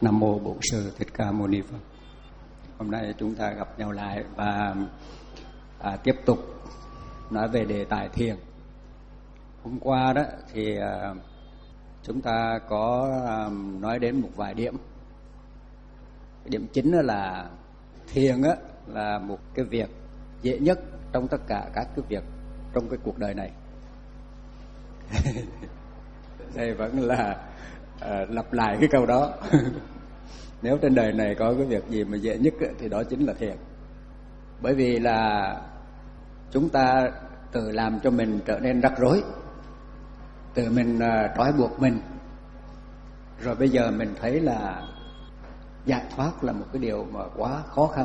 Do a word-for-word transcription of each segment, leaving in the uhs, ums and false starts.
Nam mô Bổn Sư Thích Ca Mâu Ni Phật. Hôm nay chúng ta gặp nhau lại và à, tiếp tục nói về đề tài thiền. Hôm qua đó thì à, chúng ta có à, nói đến một vài điểm. Cái điểm chính là thiền á, là một cái việc dễ nhất trong tất cả các cái việc trong cái cuộc đời này. Đây vẫn là à, lặp lại cái câu đó. Nếu trên đời này có cái việc gì mà dễ nhất thì đó chính là thiền. Bởi vì là chúng ta tự làm cho mình trở nên rắc rối, tự mình uh, trói buộc mình. Rồi bây giờ mình thấy là giải thoát là một cái điều mà quá khó khăn.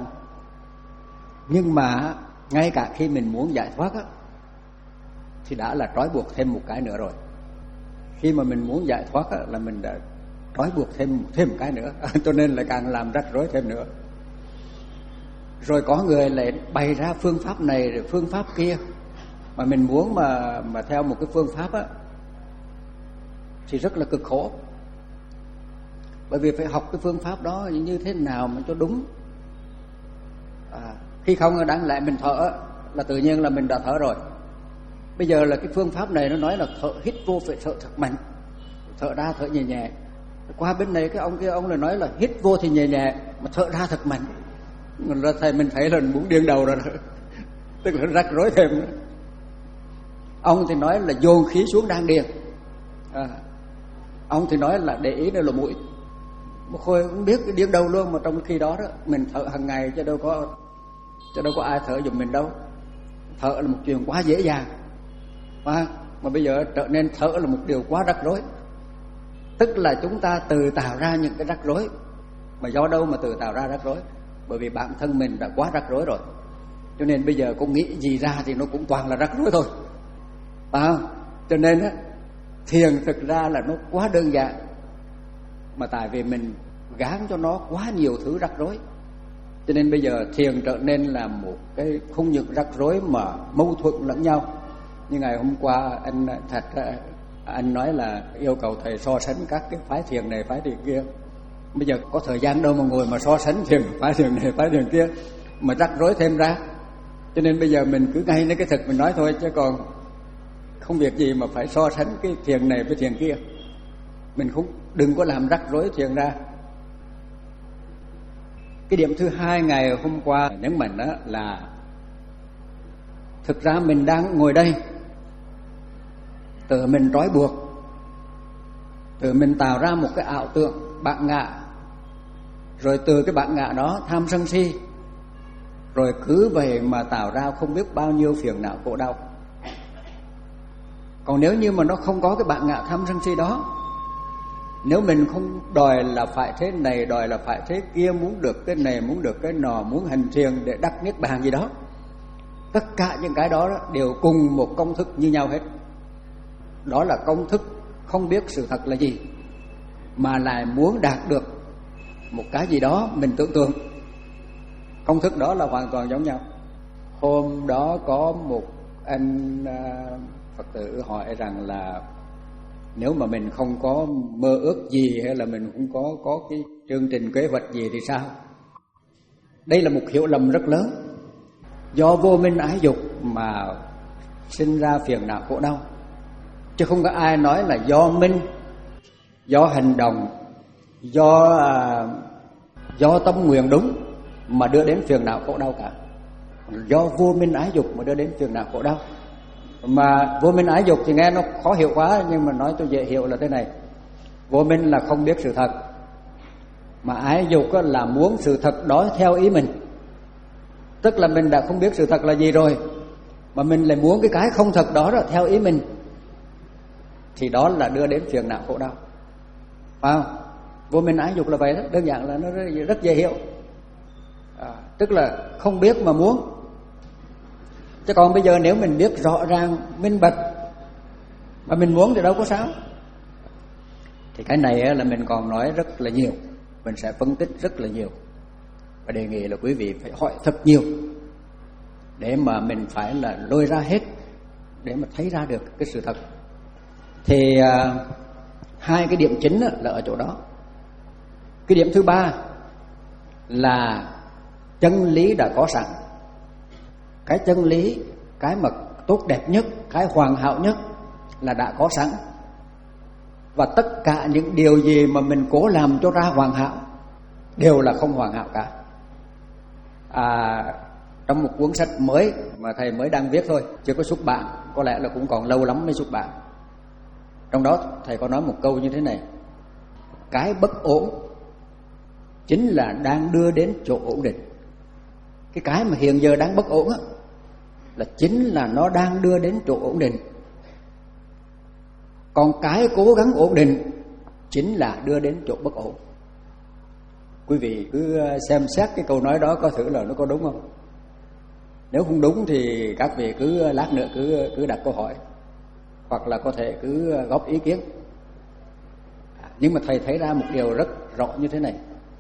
Nhưng mà ngay cả khi mình muốn giải thoát á, thì đã là trói buộc thêm một cái nữa rồi. Khi mà mình muốn giải thoát á, là mình đã trói buộc thêm thêm một cái nữa, cho nên lại càng làm rắc rối thêm nữa. Rồi có người lại bày ra phương pháp này rồi phương pháp kia, mà mình muốn mà mà theo một cái phương pháp á thì rất là cực khổ. Bởi vì phải học cái phương pháp đó như thế nào mà cho đúng. À, khi không đáng lẽ mình thở là tự nhiên là mình đã thở rồi. Bây giờ là cái phương pháp này nó nói là thở hít vô phải thở thật mạnh, thở ra thở nhẹ nhẹ. Qua bên này cái ông kia ông lại nói là hít vô thì nhẹ nhẹ mà thở ra thật mạnh. Rồi thầy mình thấy là muốn điên đầu rồi đó. Tức là rắc rối thêm nữa. Ông thì nói là dồn khí xuống đan điền, à, ông thì nói là để ý nơi lỗ mũi. Một hồi không biết cái điên đầu luôn. Mà trong khi đó đó mình thở hàng ngày chứ đâu có chứ đâu có ai thở giùm mình đâu. Thở là một chuyện quá dễ dàng, à, mà bây giờ trở nên thở là một điều quá rắc rối. Tức là chúng ta tự tạo ra những cái rắc rối. Mà do đâu mà tự tạo ra rắc rối? Bởi vì bản thân mình đã quá rắc rối rồi. Cho nên bây giờ có nghĩ gì ra thì nó cũng toàn là rắc rối thôi, à, cho nên á, thiền thực ra là nó quá đơn giản. Mà tại vì mình gán cho nó quá nhiều thứ rắc rối, cho nên bây giờ thiền trở nên là một cái không những rắc rối mà mâu thuẫn lẫn nhau. Như ngày hôm qua anh thật anh nói là yêu cầu thầy so sánh các cái phái thiền này phái thiền kia. Bây giờ có thời gian đâu mà ngồi mà so sánh thiền phái thiền này phái thiền kia, mà rắc rối thêm ra. Cho nên bây giờ mình cứ ngay lấy cái thực mình nói thôi, chứ còn không việc gì mà phải so sánh cái thiền này với thiền kia. Mình không đừng có làm rắc rối thiền ra. Cái điểm thứ hai ngày hôm qua nhấn mạnh đó là thực ra mình đang ngồi đây, tự mình trói buộc, tự mình tạo ra một cái ảo tượng bản ngã. Rồi từ cái bản ngã đó tham sân si, rồi cứ vậy mà tạo ra không biết bao nhiêu phiền não khổ đau. Còn nếu như mà nó không có cái bản ngã tham sân si đó, nếu mình không đòi là phải thế này, đòi là phải thế kia, muốn được cái này, muốn được cái nọ, muốn hành thiền để đắc niết bàn gì đó, tất cả những cái đó đều cùng một công thức như nhau hết. Đó là công thức không biết sự thật là gì, mà lại muốn đạt được một cái gì đó mình tưởng tượng. Công thức đó là hoàn toàn giống nhau. Hôm đó có một anh uh, Phật tử hỏi rằng là nếu mà mình không có mơ ước gì, hay là mình không có có cái chương trình kế hoạch gì thì sao? Đây là một hiểu lầm rất lớn. Do vô minh ái dục mà sinh ra phiền não khổ đau, chứ không có ai nói là do minh, do hành động, do à, do tâm nguyện đúng mà đưa đến phiền não khổ đau cả. Do vô minh ái dục mà đưa đến phiền não khổ đau. Mà vô minh ái dục thì nghe nó khó hiểu quá, nhưng mà nói cho dễ hiểu là thế này. Vô minh là không biết sự thật, mà ái dục là muốn sự thật đó theo ý mình. Tức là mình đã không biết sự thật là gì rồi, mà mình lại muốn cái cái không thật đó là theo ý mình, thì đó là đưa đến phiền não khổ đau. À, vô minh ái dục là vậy đó, đơn giản là nó rất, rất dễ hiểu. À, tức là không biết mà muốn. Chứ còn bây giờ nếu mình biết rõ ràng, minh bạch mà mình muốn thì đâu có sao. Thì cái này là mình còn nói rất là nhiều, mình sẽ phân tích rất là nhiều, và đề nghị là quý vị phải hỏi thật nhiều để mà mình phải là lôi ra hết, để mà thấy ra được cái sự thật. Thì uh, hai cái điểm chính là ở chỗ đó. Cái điểm thứ ba là chân lý đã có sẵn. Cái chân lý, cái mà tốt đẹp nhất, cái hoàn hảo nhất là đã có sẵn. Và tất cả những điều gì mà mình cố làm cho ra hoàn hảo đều là không hoàn hảo cả. À, trong một cuốn sách mới mà thầy mới đang viết thôi, chưa có xuất bản, có lẽ là cũng còn lâu lắm mới xuất bản. Trong đó thầy có nói một câu như thế này: cái bất ổn chính là đang đưa đến chỗ ổn định. Cái cái mà hiện giờ đang bất ổn á, là chính là nó đang đưa đến chỗ ổn định. Còn cái cố gắng ổn định chính là đưa đến chỗ bất ổn. Quý vị cứ xem xét cái câu nói đó có thử là nó có đúng không? Nếu không đúng thì các vị cứ lát nữa cứ cứ đặt câu hỏi, hoặc là có thể cứ góp ý kiến. Nhưng mà thầy thấy ra một điều rất rõ như thế này: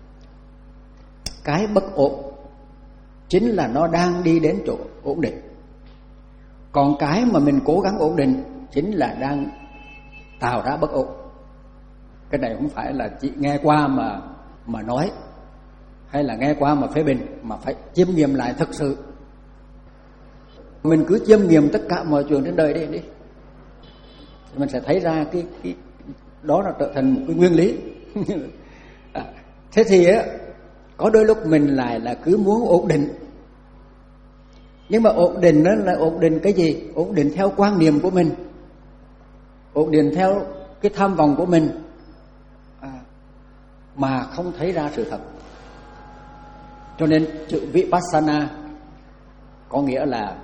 cái bất ổn chính là nó đang đi đến chỗ ổn định. Còn cái mà mình cố gắng ổn định chính là đang tạo ra bất ổn. Cái này không phải là chỉ nghe qua mà mà nói, hay là nghe qua mà phê bình, mà phải chiêm nghiệm lại thực sự. Mình cứ chiêm nghiệm tất cả mọi chuyện trên đời đi đi, thì mình sẽ thấy ra cái cái đó là trở thành một cái nguyên lý. À, thế thì á, có đôi lúc mình lại là cứ muốn ổn định. Nhưng mà ổn định đó là ổn định cái gì? Ổn định theo quan niệm của mình, ổn định theo cái tham vọng của mình, à, mà không thấy ra sự thật. Cho nên chữ Vipassana có nghĩa là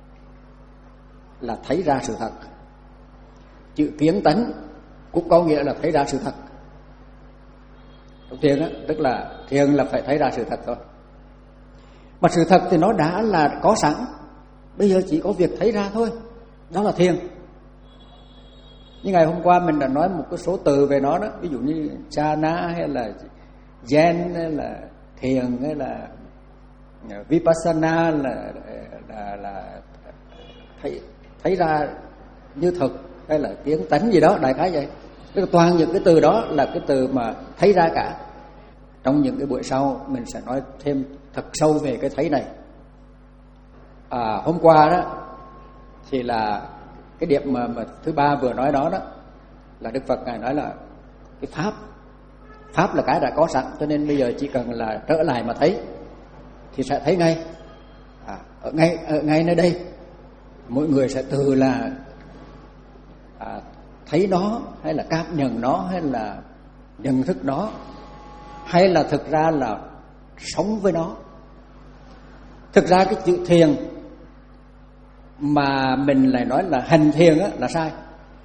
là thấy ra sự thật. Chữ kiến tánh cũng có nghĩa là thấy ra sự thật. Trong thiền á, tức là thiền là phải thấy ra sự thật thôi. Mà sự thật thì nó đã là có sẵn, bây giờ chỉ có việc thấy ra thôi. Đó là thiền. Như ngày hôm qua mình đã nói một cái số từ về nó đó, ví dụ như jhana hay là zen hay là thiền hay là vipassana là là, là thấy thấy ra như thực, hay là kiến tánh gì đó, đại khái vậy. Tức là toàn những cái từ đó là cái từ mà thấy ra cả. Trong những cái buổi sau mình sẽ nói thêm thật sâu về cái thấy này. À, hôm qua đó thì là cái điểm mà, mà thứ ba vừa nói đó đó là Đức Phật ngài nói là cái pháp pháp là cái đã có sẵn, cho nên bây giờ chỉ cần là trở lại mà thấy thì sẽ thấy ngay. À, ở ngay ở ngay nơi đây mỗi người sẽ từ là à, thấy nó, hay là cảm nhận nó, hay là nhận thức nó, hay là thực ra là sống với nó. Thực ra cái chữ thiền mà mình lại nói là hành thiền á, là sai.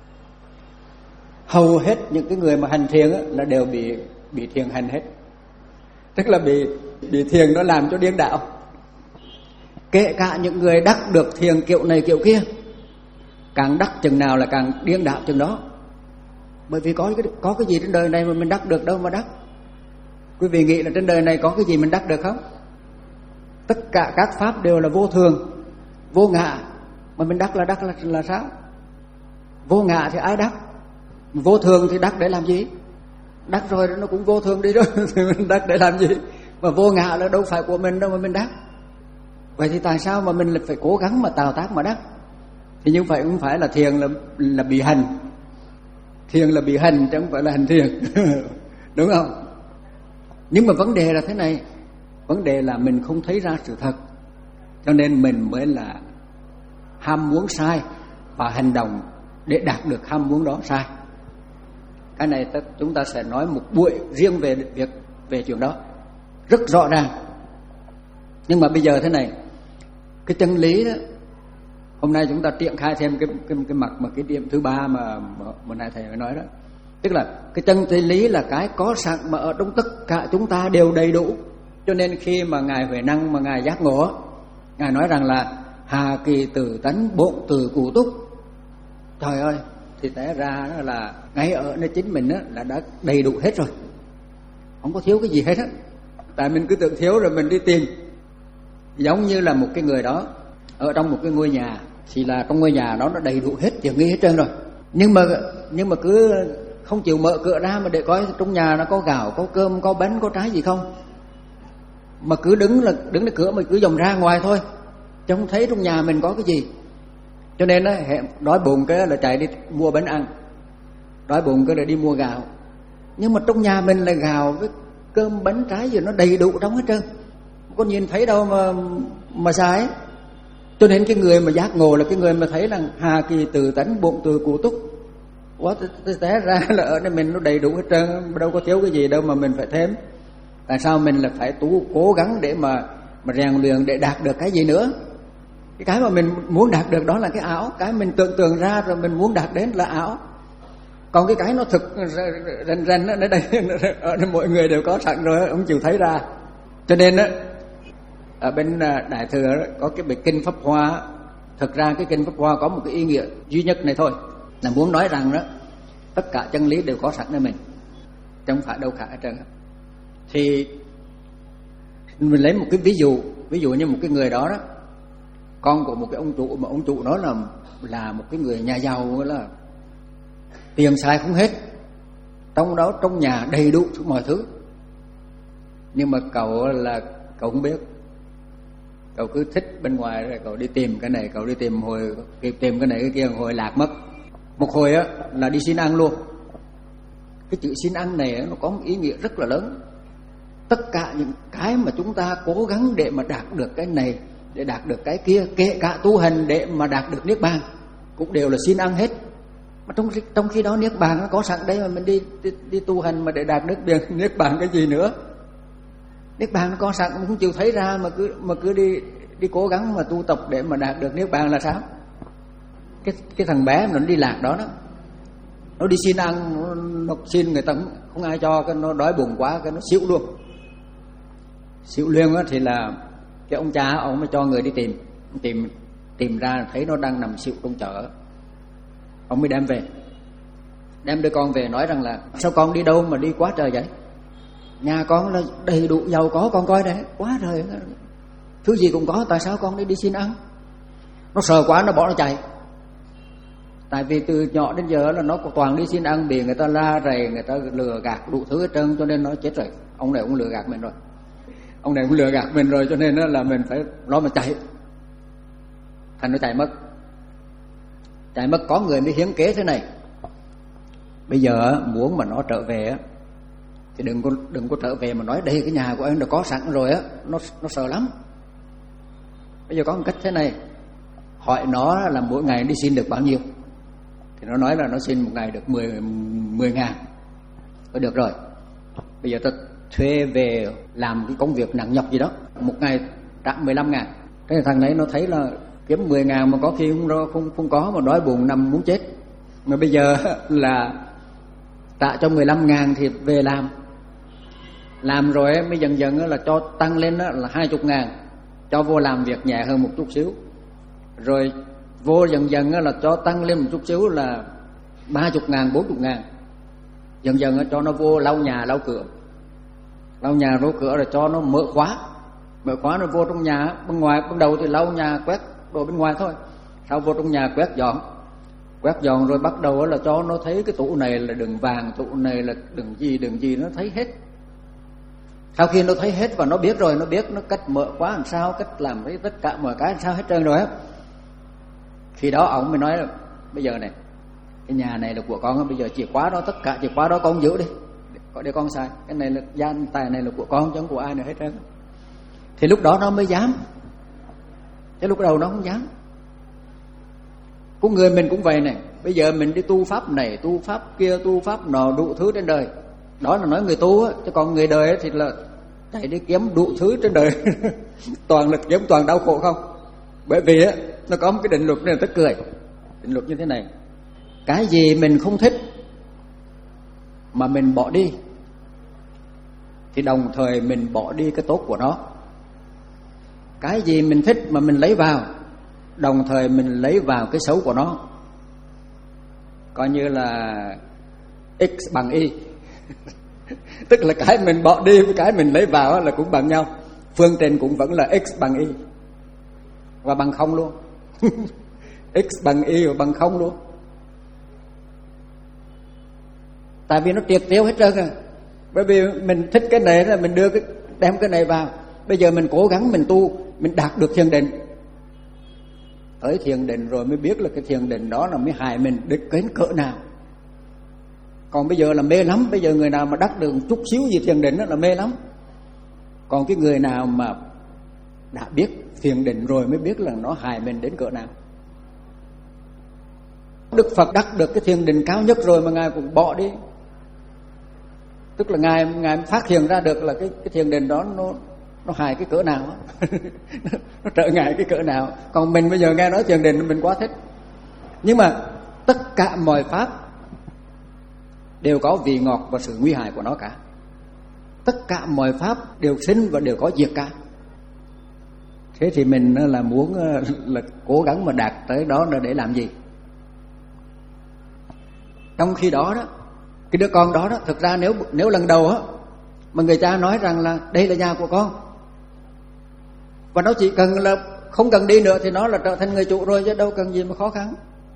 Hầu hết những cái người mà hành thiền á, là đều bị bị thiền hành hết. Tức là bị bị thiền nó làm cho điên đạo. Kể cả những người đắc được thiền kiểu này kiểu kia, càng đắc chừng nào là càng điên đạo chừng đó. Bởi vì có cái có cái gì trên đời này mà mình đắc được đâu mà đắc. Quý vị nghĩ là trên đời này có cái gì mình đắc được không? Tất cả các pháp đều là vô thường, vô ngã, mà mình đắc là đắc là, là sao? Vô ngã thì ai đắc? Vô thường thì đắc để làm gì? Đắc rồi nó cũng vô thường đi rồi thì mình đắc để làm gì? Mà vô ngã là đâu phải của mình đâu mà mình đắc. Vậy thì tại sao mà mình phải cố gắng mà tạo tác mà đắc? Thì như vậy không phải là thiền là là bị hành. Thiền là bị hành chứ không phải là hành thiền. Đúng không? Nhưng mà vấn đề là thế này, vấn đề là mình không thấy ra sự thật, cho nên mình mới là ham muốn sai và hành động để đạt được ham muốn đó sai. Cái này chúng ta sẽ nói một buổi riêng về việc về chuyện đó rất rõ ràng. Nhưng mà bây giờ thế này, cái chân lý đó, hôm nay chúng ta triển khai thêm cái cái cái mặt mà cái điểm thứ ba mà bữa nay thầy mới nói đó, tức là cái chân lý là cái có sẵn mà ở trong tất cả chúng ta đều đầy đủ. Cho nên khi mà ngài Huệ Năng mà ngài giác ngộ, ngài nói rằng là hà kỳ tử tánh bộn từ cụ túc. Trời ơi, thì té ra đó là ngay ở nơi chính mình đó là đã đầy đủ hết rồi, không có thiếu cái gì hết á. Tại mình cứ tưởng thiếu rồi mình đi tìm. Giống như là một cái người đó ở trong một cái ngôi nhà, thì là trong ngôi nhà đó nó đầy đủ hết tiện nghi hết trơn rồi, nhưng mà nhưng mà cứ không chịu mở cửa ra mà để coi trong nhà nó có gạo, có cơm, có bánh, có trái gì không, mà cứ đứng là đứng ở cửa mà cứ dòm ra ngoài thôi, chứ không thấy trong nhà mình có cái gì. Cho nên á, đói bụng cái là chạy đi mua bánh ăn, đói bụng cái là đi mua gạo. Nhưng mà trong nhà mình là gạo với cơm bánh trái gì nó đầy đủ trong hết trơn, không có nhìn thấy đâu mà mà xài. Cho nên cái người mà giác ngộ là cái người mà thấy rằng hà kỳ từ tánh bụng từ cụ túc, quá té ra là ở đây mình nó đầy đủ hết trơn, đâu có thiếu cái gì đâu mà mình phải thêm. Tại sao mình là phải tu cố gắng để mà mà rèn luyện để đạt được cái gì nữa? Cái cái mà mình muốn đạt được đó là cái ảo, cái mình tưởng tượng ra rồi mình muốn đạt đến là ảo. Còn cái cái nó thực rành rành ở đây, ở đây mọi người đều có sẵn rồi, không chịu thấy ra. Cho nên á, ở bên Đại Thừa đó, có cái bài kinh Pháp Hoa. Thực ra cái kinh Pháp Hoa có một cái ý nghĩa duy nhất này thôi, là muốn nói rằng đó tất cả chân lý đều có sẵn ở mình, chứ không phải đâu cả hết trơn. Thì mình lấy một cái ví dụ, ví dụ như một cái người đó đó, con của một cái ông chủ, mà ông chủ đó là là một cái người nhà giàu, là tiền xài không hết, trong đó trong nhà đầy đủ mọi thứ. Nhưng mà cậu là cậu không biết, cậu cứ thích bên ngoài rồi cậu đi tìm cái này, cậu đi tìm hồi kịp tìm cái này cái kia, hồi lạc mất. Một hồi á là đi xin ăn luôn. Cái chữ xin ăn này nó có một ý nghĩa rất là lớn. Tất cả những cái mà chúng ta cố gắng để mà đạt được cái này, để đạt được cái kia, kể cả tu hành để mà đạt được niết bàn, cũng đều là xin ăn hết. Mà trong trong khi đó niết bàn nó có sẵn đây, mà mình đi đi, đi tu hành mà để đạt được niết bàn cái gì nữa? Niết bàn nó có sẵn mà không chịu thấy ra, mà cứ mà cứ đi đi cố gắng mà tu tập để mà đạt được niết bàn là sao? Cái cái thằng bé mà nó đi lạc đó đó, nó đi xin ăn, nó, nó xin người ta không, không ai cho, cái nó đói bụng quá cái nó xỉu luôn. Xỉu liền á thì là cái ông cha ông mới cho người đi tìm, tìm tìm ra thấy nó đang nằm xỉu trong chợ. Ông mới đem về, đem đứa con về nói rằng là sao con đi đâu mà đi quá trời vậy? Nhà con là đầy đủ giàu có, con coi đấy, quá trời, thứ gì cũng có, tại sao con đi đi xin ăn? Nó sợ quá nó bỏ nó chạy. Tại vì từ nhỏ đến giờ là nó toàn đi xin ăn, bị người ta la rầy, người ta lừa gạt đủ thứ hết trơn, cho nên nó chết rồi. Ông này cũng lừa gạt mình rồi, ông này cũng lừa gạt mình rồi, cho nên là mình phải nó mà chạy. Thành nó chạy mất. Chạy mất có người mới hiến kế thế này: bây giờ muốn mà nó trở về á thì đừng có đừng có trở về mà nói đây cái nhà của anh đã có sẵn rồi á, nó nó sợ lắm. Bây giờ có một cách thế này, hỏi nó là mỗi ngày đi xin được bao nhiêu, thì nó nói là nó xin một ngày được mười mười ngàn. Thôi được rồi, bây giờ ta thuê về làm cái công việc nặng nhọc gì đó, một ngày trả mười lăm ngàn. Thế thì thằng ấy nó thấy là kiếm mười ngàn mà có khi không, không, không có, mà đói bụng nằm muốn chết. Mà bây giờ là trả cho mười lăm ngàn thì về làm. Làm rồi mới dần dần là cho tăng lên là hai mươi ngàn, cho vô làm việc nhẹ hơn một chút xíu. Rồi vô dần dần là cho tăng lên một chút xíu là ba mươi ngàn, bốn mươi ngàn. Dần dần cho nó vô lau nhà, lau cửa. Lau nhà, lau cửa rồi cho nó mở khóa. Mở khóa nó vô trong nhà, bên ngoài, ban đầu thì lau nhà, quét đồ bên ngoài thôi. Sau vô trong nhà quét dọn. Quét dọn rồi bắt đầu là cho nó thấy cái tủ này là đựng vàng, tủ này là đựng gì, đựng gì, nó thấy hết. Sau khi nó thấy hết và nó biết rồi, nó biết nó cách mở khóa làm sao, cách làm cái tất cả mọi cái làm sao hết trơn rồi á. Khi đó ông mới nói là bây giờ này, cái nhà này là của con, bây giờ chìa khóa đó, tất cả chìa khóa đó con giữ đi, có để con xài. Cái này là gian tài này là của con chứ không của ai nữa hết trơn. Thì lúc đó nó mới dám, chứ lúc đầu nó không dám. Của người mình cũng vậy này, bây giờ mình đi tu pháp này, tu pháp kia, tu pháp nọ, đủ thứ trên đời. Đó là nói người tu á, chứ còn người đời thì là chạy đi kiếm đủ thứ trên đời toàn là kiếm toàn đau khổ không. Bởi vì á, nó có một cái định luật này tức cười. Định luật như thế này: cái gì mình không thích mà mình bỏ đi thì đồng thời mình bỏ đi cái tốt của nó. Cái gì mình thích mà mình lấy vào, đồng thời mình lấy vào cái xấu của nó. Coi như là x bằng y tức là cái mình bỏ đi với cái mình lấy vào là cũng bằng nhau. Phương trình cũng vẫn là x bằng y và bằng không luôn x bằng y và bằng không luôn. Tại vì nó triệt tiêu hết trơn à. Bởi vì mình thích cái này là mình đưa cái đem cái này vào. Bây giờ mình cố gắng mình tu, mình đạt được thiền định. Tới thiền định rồi mới biết là cái thiền định đó là mới hại mình đến đến cỡ nào. Còn bây giờ là mê lắm. Bây giờ người nào mà đắc được chút xíu gì thiền định đó là mê lắm. Còn cái người nào mà đã biết thiền định rồi mới biết là nó hại mình đến cỡ nào. Đức Phật đắc được cái thiền định cao nhất rồi mà Ngài cũng bỏ đi. Tức là Ngài Ngài phát hiện ra được là cái, cái thiền định đó nó nó hại cái cỡ nào nó trở ngại cái cỡ nào. Còn mình bây giờ nghe nói thiền định mình quá thích. Nhưng mà tất cả mọi pháp đều có vị ngọt và sự nguy hại của nó cả. Tất cả mọi pháp đều sinh và đều có diệt cả. Thế thì mình là muốn là cố gắng mà đạt tới đó là để làm gì? Trong khi đó đó, cái đứa con đó đó, thực ra nếu nếu lần đầu á mà người cha nói rằng là đây là nhà của con, và nó chỉ cần là không cần đi nữa thì nó là trở thành người chủ rồi, chứ đâu cần gì mà khó khăn.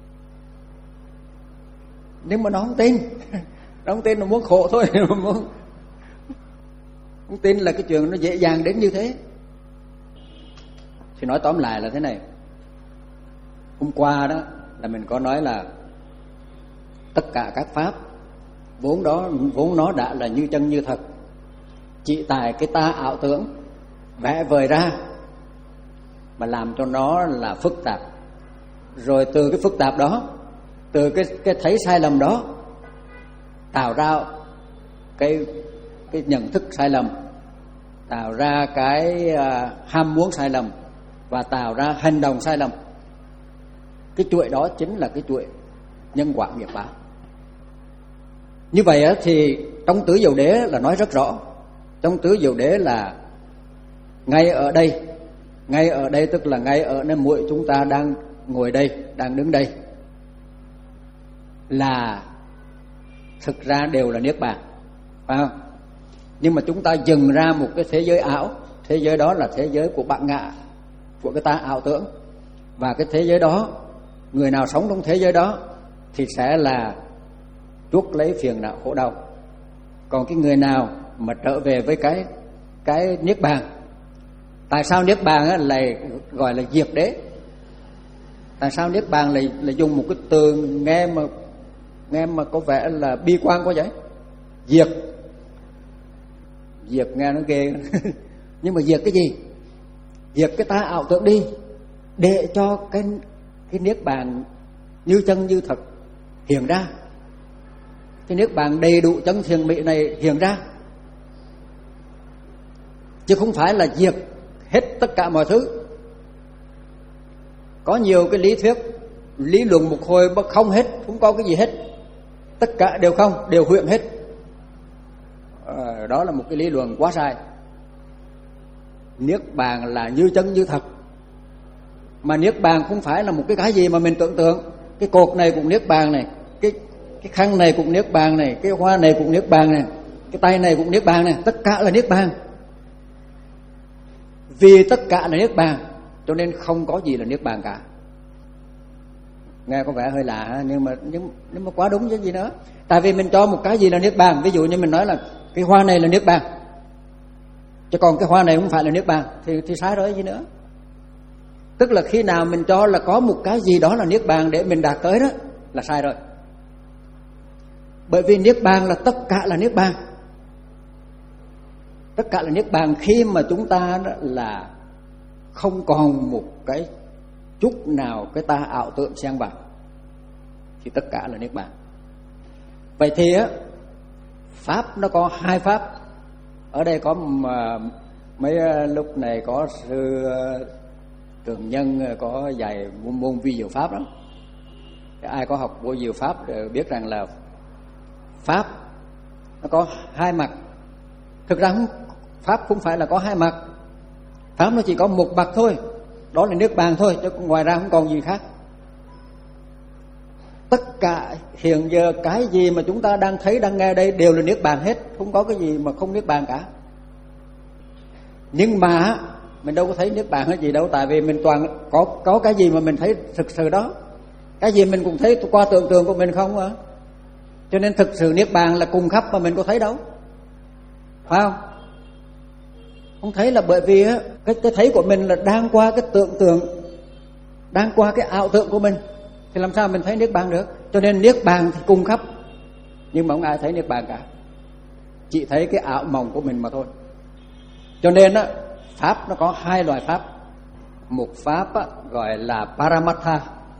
Nhưng mà nó không tin, nó không tin, nó muốn khổ thôi, nó muốn không tin là cái chuyện nó dễ dàng đến như thế. Thì nói tóm lại là thế này. Hôm qua đó là mình có nói là tất cả các pháp vốn đó vốn nó đã là như chân như thật, chỉ tại cái ta ảo tưởng vẽ vời ra mà làm cho nó là phức tạp. Rồi từ cái phức tạp đó, từ cái cái thấy sai lầm đó tạo ra cái cái nhận thức sai lầm, tạo ra cái uh, ham muốn sai lầm và tạo ra hành động sai lầm. Cái chuỗi đó chính là cái chuỗi nhân quả nghiệp báo. Như vậy á, thì trong Tứ Diệu Đế là nói rất rõ. Trong Tứ Diệu Đế là ngay ở đây, ngay ở đây tức là ngay ở nơi mỗi chúng ta đang ngồi đây, đang đứng đây, là thực ra đều là niết bàn, phải không? Nhưng mà chúng ta dừng ra một cái thế giới ảo. Thế giới đó là thế giới của bản ngã, của cái ta ảo tưởng. Và cái thế giới đó, người nào sống trong thế giới đó thì sẽ là chuốc lấy phiền não khổ đau. Còn cái người nào mà trở về với cái cái niết bàn. Tại sao niết bàn á lại gọi là diệt đế? Tại sao niết bàn lại lại dùng một cái từ nghe mà nghe mà có vẻ là bi quan quá vậy? Diệt, diệt nghe nó ghê. Nhưng mà diệt cái gì? Diệt cái ta ảo tưởng đi, để cho cái cái niết bàn như chân như thật hiện ra. Cái niết bàn đầy đủ chân thiền mỹ này hiện ra, chứ không phải là diệt hết tất cả mọi thứ. Có nhiều cái lý thuyết, lý luận một hồi không hết, không có cái gì hết, tất cả đều không, đều huyễn hết. À, đó là một cái lý luận quá sai. Niết bàn là như chân như thật. Mà niết bàn không phải là một cái cái gì mà mình tưởng tượng. Cái cột này cũng niết bàn này, cái cái khăn này cũng niết bàn này, cái hoa này cũng niết bàn này, cái tay này cũng niết bàn này, tất cả là niết bàn. Vì tất cả là niết bàn cho nên không có gì là niết bàn cả. Nghe có vẻ hơi lạ nhưng mà nhưng, nhưng mà quá đúng chứ gì nữa. Tại vì mình cho một cái gì là niết bàn, ví dụ như mình nói là cái hoa này là niết bàn, chứ còn cái hoa này không phải là niết bàn thì thì sai rồi gì nữa. Tức là khi nào mình cho là có một cái gì đó là niết bàn để mình đạt tới đó là sai rồi. Bởi vì niết bàn là tất cả là niết bàn. Tất cả là niết bàn khi mà chúng ta đó là không còn một cái chút nào cái ta ảo tưởng xen vào, thì tất cả là niết bàn. Vậy thì á, pháp nó có hai pháp. Ở đây có mà, mấy lúc này có sư Tường Nhân có dạy môn vi diệu pháp lắm. Ai có học vô diệu pháp đều biết rằng là pháp nó có hai mặt. Thực ra không, pháp không phải là có hai mặt. Pháp nó chỉ có một mặt thôi, đó là niết bàn thôi, chứ ngoài ra không còn gì khác. Tất cả hiện giờ cái gì mà chúng ta đang thấy, đang nghe đây đều là niết bàn hết, không có cái gì mà không niết bàn cả. Nhưng mà mình đâu có thấy niết bàn hay gì đâu, tại vì mình toàn có có cái gì mà mình thấy thực sự đó. Cái gì mình cũng thấy qua tưởng tượng của mình không à. Cho nên thực sự niết bàn là cùng khắp mà mình có thấy đâu, phải không? Không thấy là bởi vì á, cái, cái thấy của mình là đang qua cái tưởng tượng, đang qua cái ảo tưởng của mình, thì làm sao mình thấy niết bàn được? Cho nên niết bàn thì cùng khắp, nhưng mà không ai thấy niết bàn cả, chỉ thấy cái ảo mộng của mình mà thôi. Cho nên á, pháp nó có hai loại pháp. Một pháp á, gọi là Paramatha.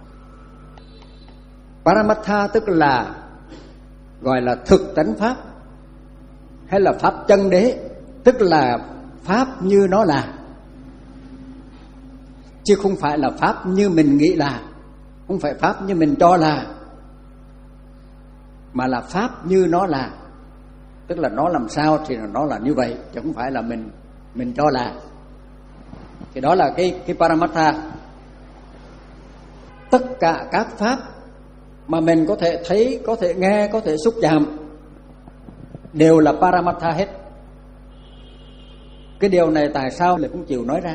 Paramatha tức là gọi là thực tánh pháp, hay là pháp chân đế, tức là pháp như nó là, chứ không phải là pháp như mình nghĩ là, không phải pháp như mình cho là, mà là pháp như nó là. Tức là nó làm sao thì nó là như vậy, chứ không phải là mình mình cho là. Thì đó là cái cái Paramatha. Tất cả các pháp mà mình có thể thấy, có thể nghe, có thể xúc chạm đều là Paramatha hết. Cái điều này tại sao lại không chịu nói ra?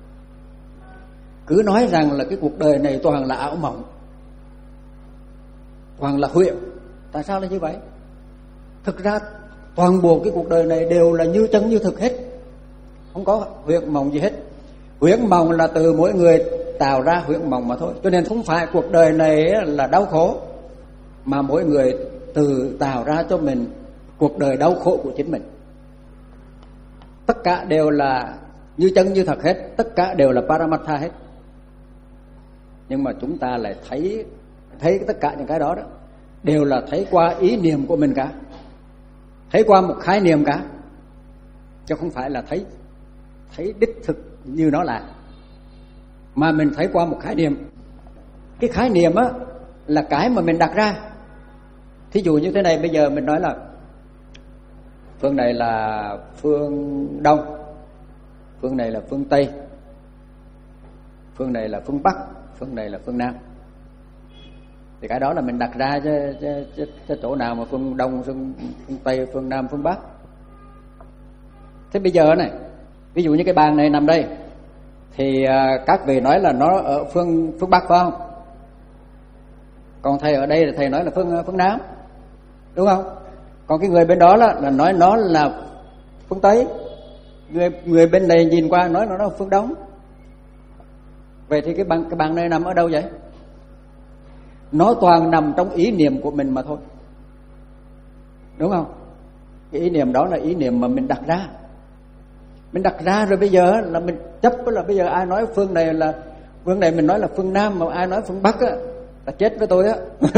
Cứ nói rằng là cái cuộc đời này toàn là ảo mộng, toàn là huyễn. Tại sao là như vậy? Thực ra toàn bộ cái cuộc đời này đều là như chân như thực hết, không có huyễn mộng gì hết. Huyễn mộng là từ mỗi người tạo ra huyễn mộng mà thôi. Cho nên không phải cuộc đời này là đau khổ, mà mỗi người tự tạo ra cho mình cuộc đời đau khổ của chính mình. Tất cả đều là như chân như thật hết, tất cả đều là Paramatha hết. Nhưng mà chúng ta lại thấy thấy tất cả những cái đó đó đều là thấy qua ý niệm của mình cả, thấy qua một khái niệm cả, chứ không phải là thấy thấy đích thực như nó là, mà mình thấy qua một khái niệm. Cái khái niệm á là cái mà mình đặt ra. Thí dụ như thế này, bây giờ mình nói là phương này là phương Đông, phương này là phương Tây, phương này là phương Bắc, phương này là phương Nam. Thì cái đó là mình đặt ra chứ, chứ, chứ, chứ chỗ nào mà phương Đông, phương, phương Tây, phương Nam, phương Bắc. Thế bây giờ này, ví dụ như cái bàn này nằm đây, thì uh, các vị nói là nó ở phương phương Bắc phải không? Còn thầy ở đây là thầy nói là phương phương Nam, đúng không? Còn cái người bên đó là, là nói nó là phương Tây, người người bên này nhìn qua nói nó là phương Đông. Vậy thì cái bàn cái bàn này nằm ở đâu vậy? Nó toàn nằm trong ý niệm của mình mà thôi, đúng không? Cái ý niệm đó là ý niệm mà mình đặt ra. Mình đặt ra rồi bây giờ là mình chấp là bây giờ ai nói phương này là phương này mình nói là phương Nam, mà ai nói phương Bắc á là chết với tôi á.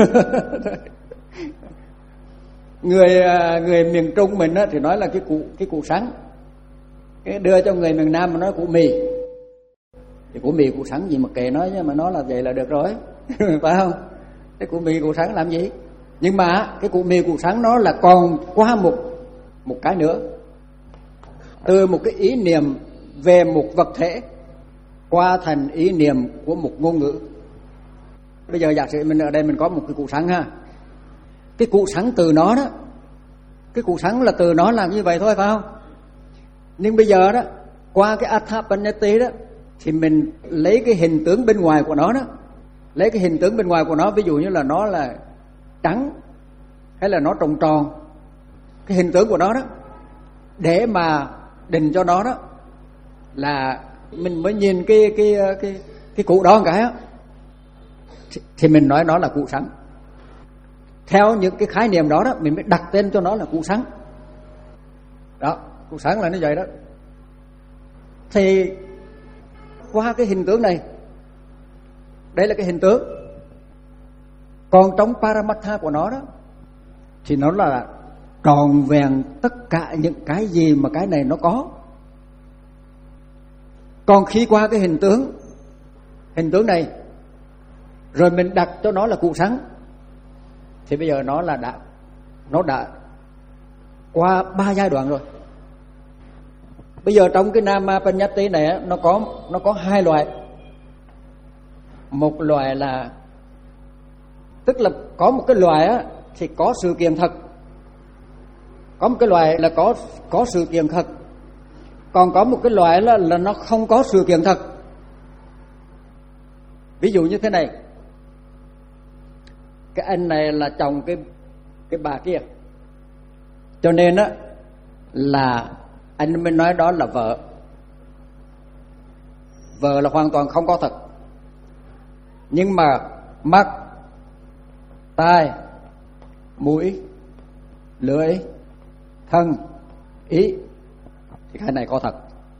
Người người miền Trung mình á thì nói là cái củ cái củ sắn, cái đưa cho người miền Nam mà nói củ mì. Thì củ mì củ sắn gì mà kệ nói, nhưng mà nói là vậy là được rồi. Phải không? Cái củ mì củ sắn làm gì? Nhưng mà cái củ mì củ sắn nó là còn qua một một cái nữa, từ một cái ý niệm về một vật thể qua thành ý niệm của một ngôn ngữ. Bây giờ giả sử mình ở đây mình có một cái củ sắn ha, cái củ sắn từ nó đó, cái củ sắn là từ nó làm như vậy thôi, phải không? Nhưng bây giờ đó qua cái Athapanyati đó thì mình lấy cái hình tướng bên ngoài của nó đó, lấy cái hình tướng bên ngoài của nó, ví dụ như là nó là trắng hay là nó tròn tròn, cái hình tướng của nó đó, để mà định cho nó đó là mình mới nhìn cái cái cái cái cụ đó một cái á, thì mình nói nó là cụ sắn. Theo những cái khái niệm đó đó, mình mới đặt tên cho nó là cụ sắn. Đó, cụ sắn là như vậy đó. Thì qua cái hình tướng này, đây là cái hình tướng. Còn trong Paramatha của nó đó thì nó là tròn vẹn tất cả những cái gì mà cái này nó có. Còn khi qua cái hình tướng, hình tướng này rồi mình đặt cho nó là cụ sắn, thì bây giờ nó là đã nó đã qua ba giai đoạn rồi. Bây giờ trong cái Namapanyati này nó có nó có hai loại. Một loại là tức là có một cái loại á thì có sự kiện thật, có một cái loại là có có sự kiện thật, còn có một cái loại là là nó không có sự kiện thật. Ví dụ như thế này, cái anh này là trồng cái cái bà kia. Cho nên á là anh mới nói đó là vợ. Vợ là hoàn toàn không có thật. Nhưng mà mắt, tai, mũi, lưỡi, thân, ý thì cái này có thật.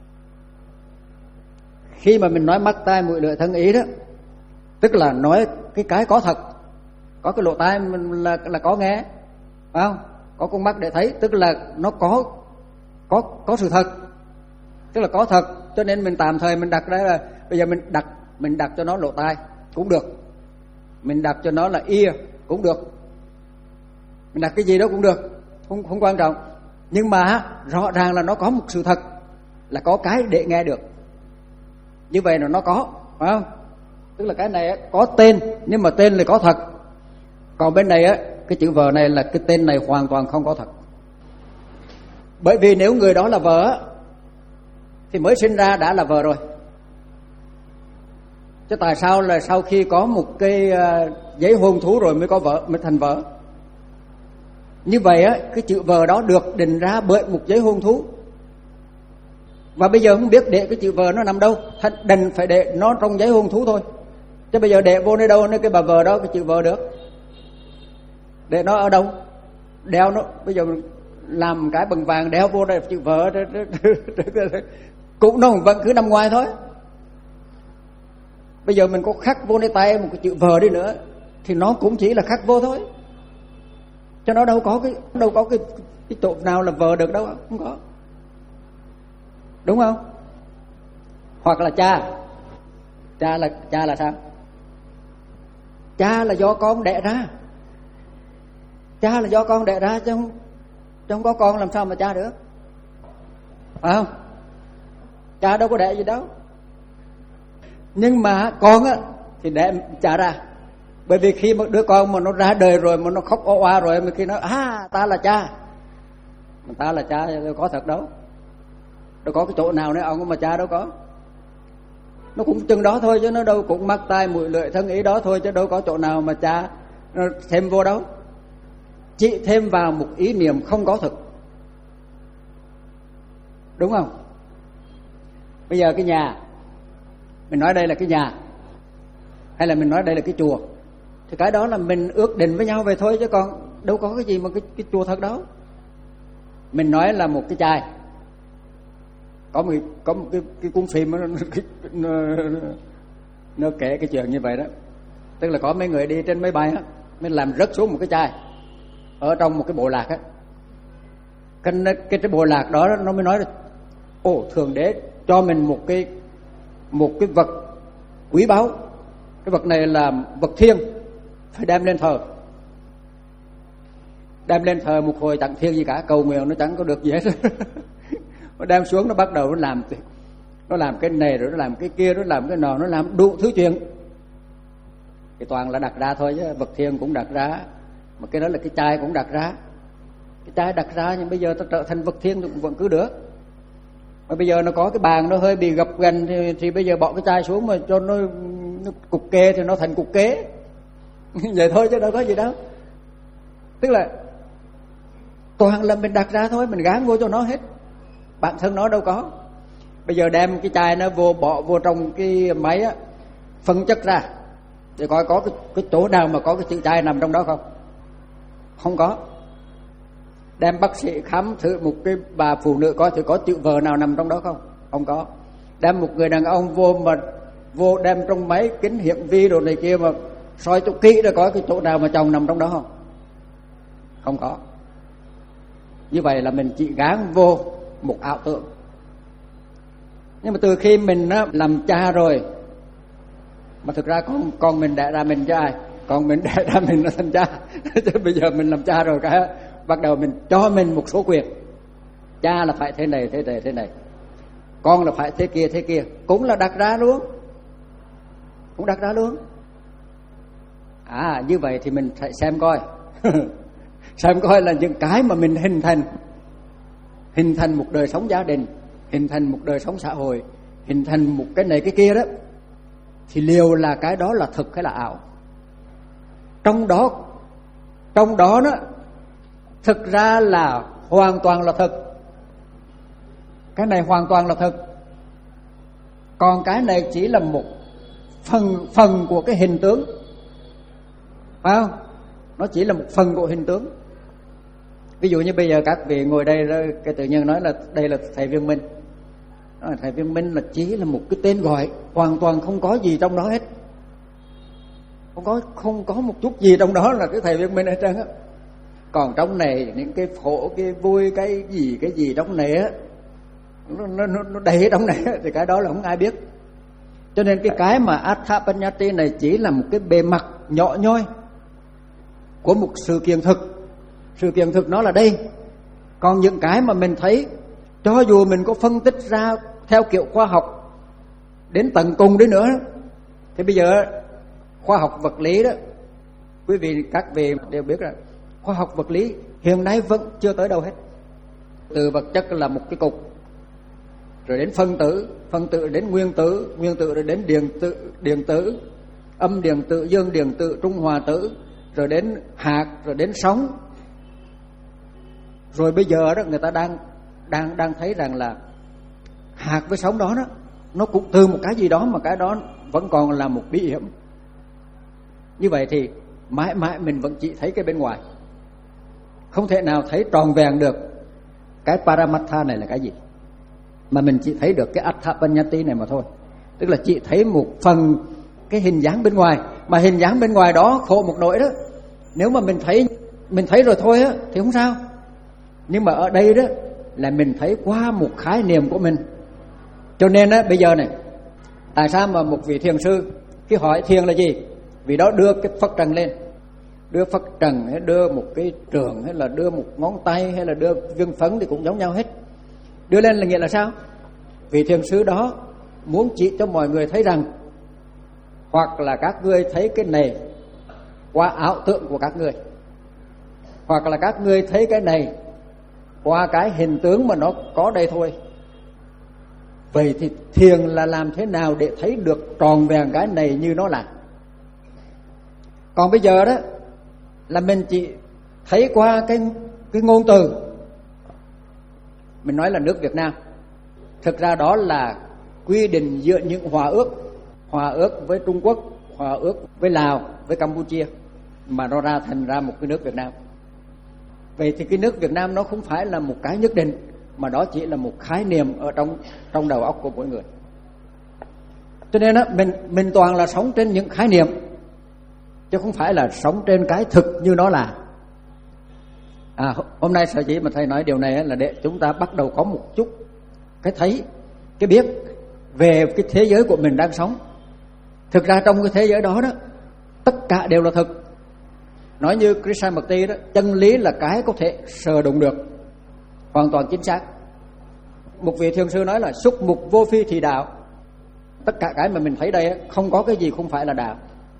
Khi mà mình nói mắt, tai, mũi, lưỡi, thân, ý đó, tức là nói cái cái có thật. Có cái lỗ tai mình là là có nghe, phải không? Có con mắt để thấy, tức là nó có có có sự thật, tức là có thật. Cho nên mình tạm thời mình đặt ra là bây giờ mình đặt mình đặt cho nó lỗ tai cũng được, mình đặt cho nó là ear cũng được, mình đặt cái gì đó cũng được, không không quan trọng. Nhưng mà rõ ràng là nó có một sự thật, là có cái để nghe được. Như vậy là nó có, phải không? Tức là cái này có tên, nhưng mà tên là có thật. Còn bên này á, cái chữ vợ này là cái tên này hoàn toàn không có thật. Bởi vì nếu người đó là vợ thì mới sinh ra đã là vợ rồi. Chứ tại sao là sau khi có một cái giấy hôn thú rồi mới có vợ, mới thành vợ? Như vậy á, cái chữ vợ đó được định ra bởi một giấy hôn thú. Và bây giờ không biết để cái chữ vợ nó nằm đâu, thành đành phải để nó trong giấy hôn thú thôi. Chứ bây giờ để vô nơi đâu, nơi cái bà vợ đó, cái chữ vợ được. Để nó ở đâu? Đeo nó, bây giờ làm cái bằng vàng đeo vô đây chữ vợ cũng nó vẫn cứ nằm ngoài thôi. Bây giờ mình có khắc vô nơi tay một cái chữ vợ đi nữa thì nó cũng chỉ là khắc vô thôi. Cho nó đâu có cái đâu có cái cái chỗ nào là vợ được đâu, không có. Đúng không? Hoặc là cha. Cha là cha là sao? Cha là do con đẻ ra. Cha là do con đẻ ra chứ không, chứ không có con làm sao mà cha được, phải không? Cha đâu có đẻ gì đâu. Nhưng mà con á thì đẻ cha ra. Bởi vì khi một đứa con mà nó ra đời rồi mà nó khóc oa oa rồi, mà khi nó à ta là cha, mà ta là cha đâu có thật đâu. Đâu có cái chỗ nào nữa ông mà cha đâu có. Nó cũng chừng đó thôi chứ nó đâu cũng mắt tai mũi lưỡi thân ý đó thôi, chứ đâu có chỗ nào mà cha nó thêm vô đâu. Chỉ thêm vào một ý niệm không có thực. Đúng không? Bây giờ cái nhà, mình nói đây là cái nhà, hay là mình nói đây là cái chùa, thì cái đó là mình ước định với nhau về thôi, chứ còn đâu có cái gì mà cái, cái chùa thật đâu. Mình nói là một cái chai. Có một, có một cái, cái cuốn phim nó, nó, nó kể cái chuyện như vậy đó. Tức là có mấy người đi trên máy bay á, mới làm rớt xuống một cái chai ở trong một cái bộ lạc á. Cái, cái, cái bộ lạc đó nó mới nói là ồ, Thượng Đế cho mình một cái một cái vật quý báu. Cái vật này là vật thiêng, phải đem lên thờ. Đem lên thờ một hồi chẳng thiêng gì cả, cầu nguyện nó chẳng có được gì hết. Nó đem xuống, nó bắt đầu nó làm nó làm cái này rồi nó làm cái kia, nó làm cái nọ, nó làm đủ thứ chuyện. Cái toàn là đặt ra thôi chứ vật thiêng cũng đặt ra, mà cái đó là cái chai cũng đặt ra. Cái chai đặt ra nhưng bây giờ nó trở thành vật thiêng thì cũng vẫn cứ được. Mà bây giờ nó có cái bàn nó hơi bị gập ghềnh thì, thì bây giờ bỏ cái chai xuống mà cho nó, nó cục kê thì nó thành cục kế. Vậy thôi chứ đâu có gì đâu. Tức là toàn là mình đặt ra thôi, mình gán vô cho nó hết. Bản thân nó đâu có. Bây giờ đem cái chai nó vô, bỏ vô trong cái máy á, phân chất ra để coi có cái, cái chỗ nào mà có cái chữ chai nằm trong đó không. Không có. Đem bác sĩ khám thử một cái bà phụ nữ coi thử có chữ vợ nào nằm trong đó không. Không có. Đem một người đàn ông vô mà vô đem trong máy kính hiển vi đồ này kia mà soi cho kỹ để coi cái chỗ nào mà chồng nằm trong đó không. Không có. Như vậy là mình chỉ gán vô một ảo tưởng. Nhưng mà từ khi mình á, làm cha rồi, mà thực ra con con mình đẻ ra mình cho ai? Con mình đẻ ra mình nó thành cha. Chứ bây giờ mình làm cha rồi cái bắt đầu mình cho mình một số quyền. Cha là phải thế này thế này thế này, con là phải thế kia thế kia, cũng là đặt ra luôn, cũng đặt ra luôn. À như vậy thì mình phải xem coi. Xem coi là những cái mà mình hình thành hình thành một đời sống gia đình, hình thành một đời sống xã hội, hình thành một cái này cái kia đó, thì liệu là cái đó là thực hay là ảo. Trong đó Trong đó đó thực ra là hoàn toàn là thực. Cái này hoàn toàn là thực. Còn cái này chỉ là một phần phần của cái hình tướng, phải không? Nó chỉ là một phần của hình tướng. Ví dụ như bây giờ các vị ngồi đây, cái tự nhiên nói là đây là thầy Viên Minh. Nói là thầy Viên Minh là chỉ là một cái tên gọi, hoàn toàn không có gì trong đó hết. Không có không có một chút gì trong đó là cái thầy Viên Minh hết trơn á. Còn trong này những cái khổ, cái vui, cái gì cái gì trong này á, nó nó nó đầy trong này á, thì cái đó là không ai biết. Cho nên cái cái mà Atthapanyati này chỉ là một cái bề mặt nhỏ nhoi của một sự kiện thực. Sự kiện thực nó là đây. Còn những cái mà mình thấy, cho dù mình có phân tích ra theo kiểu khoa học đến tận cùng đấy nữa, thì bây giờ khoa học vật lý đó, quý vị các vị đều biết rồi, khoa học vật lý hiện nay vẫn chưa tới đâu hết. Từ vật chất là một cái cục, rồi đến phân tử, phân tử đến nguyên tử, nguyên tử rồi đến điện tử, điện tử, âm điện tử, dương điện tử, trung hòa tử, rồi đến hạt, rồi đến sóng. Rồi bây giờ đó người ta đang đang đang thấy rằng là hạt với sóng đó đó, nó cũng từ một cái gì đó mà cái đó vẫn còn là một bí hiểm. Như vậy thì mãi mãi mình vẫn chỉ thấy cái bên ngoài, không thể nào thấy tròn vẹn được cái Paramattha này là cái gì, mà mình chỉ thấy được cái Atthapanyati này mà thôi. Tức là chỉ thấy một phần cái hình dáng bên ngoài, mà hình dáng bên ngoài đó khổ một nỗi đó. Nếu mà mình thấy mình thấy rồi thôi á thì không sao. Nhưng mà ở đây đó là mình thấy qua một khái niệm của mình. Cho nên á bây giờ này, tại sao mà một vị thiền sư khi hỏi thiền là gì, vì đó đưa cái phất trần lên, đưa phất trần hay đưa một cái trường hay là đưa một ngón tay hay là đưa viên phấn thì cũng giống nhau hết. Đưa lên là nghĩa là sao? Vị thiền sư đó muốn chỉ cho mọi người thấy rằng, hoặc là các ngươi thấy cái này qua ảo tưởng của các ngươi, hoặc là các ngươi thấy cái này qua cái hình tướng mà nó có đây thôi. Vậy thì thiền là làm thế nào để thấy được tròn vẹn cái này như nó là? Còn bây giờ đó là mình chỉ thấy qua cái cái ngôn từ. Mình nói là nước Việt Nam, thực ra đó là quy định giữa những hòa ước, hòa ước với Trung Quốc, hòa ước với Lào, với Campuchia, mà nó ra thành ra một cái nước Việt Nam. Vậy thì cái nước Việt Nam nó không phải là một cái nhất định, mà đó chỉ là một khái niệm ở trong trong đầu óc của mỗi người. Cho nên đó, mình mình toàn là sống trên những khái niệm, chứ không phải là sống trên cái thực như nó là. À, hôm nay sở dĩ mà thầy nói điều này là để chúng ta bắt đầu có một chút cái thấy, cái biết về cái thế giới của mình đang sống. Thực ra trong cái thế giới đó đó, tất cả đều là thực. Nói như Krishnamurti đó, chân lý là cái có thể sờ đụng được, hoàn toàn chính xác. Một vị thiền sư nói là xúc mục vô phi thì đạo. Tất cả cái mà mình thấy đây không có cái gì không phải là đạo.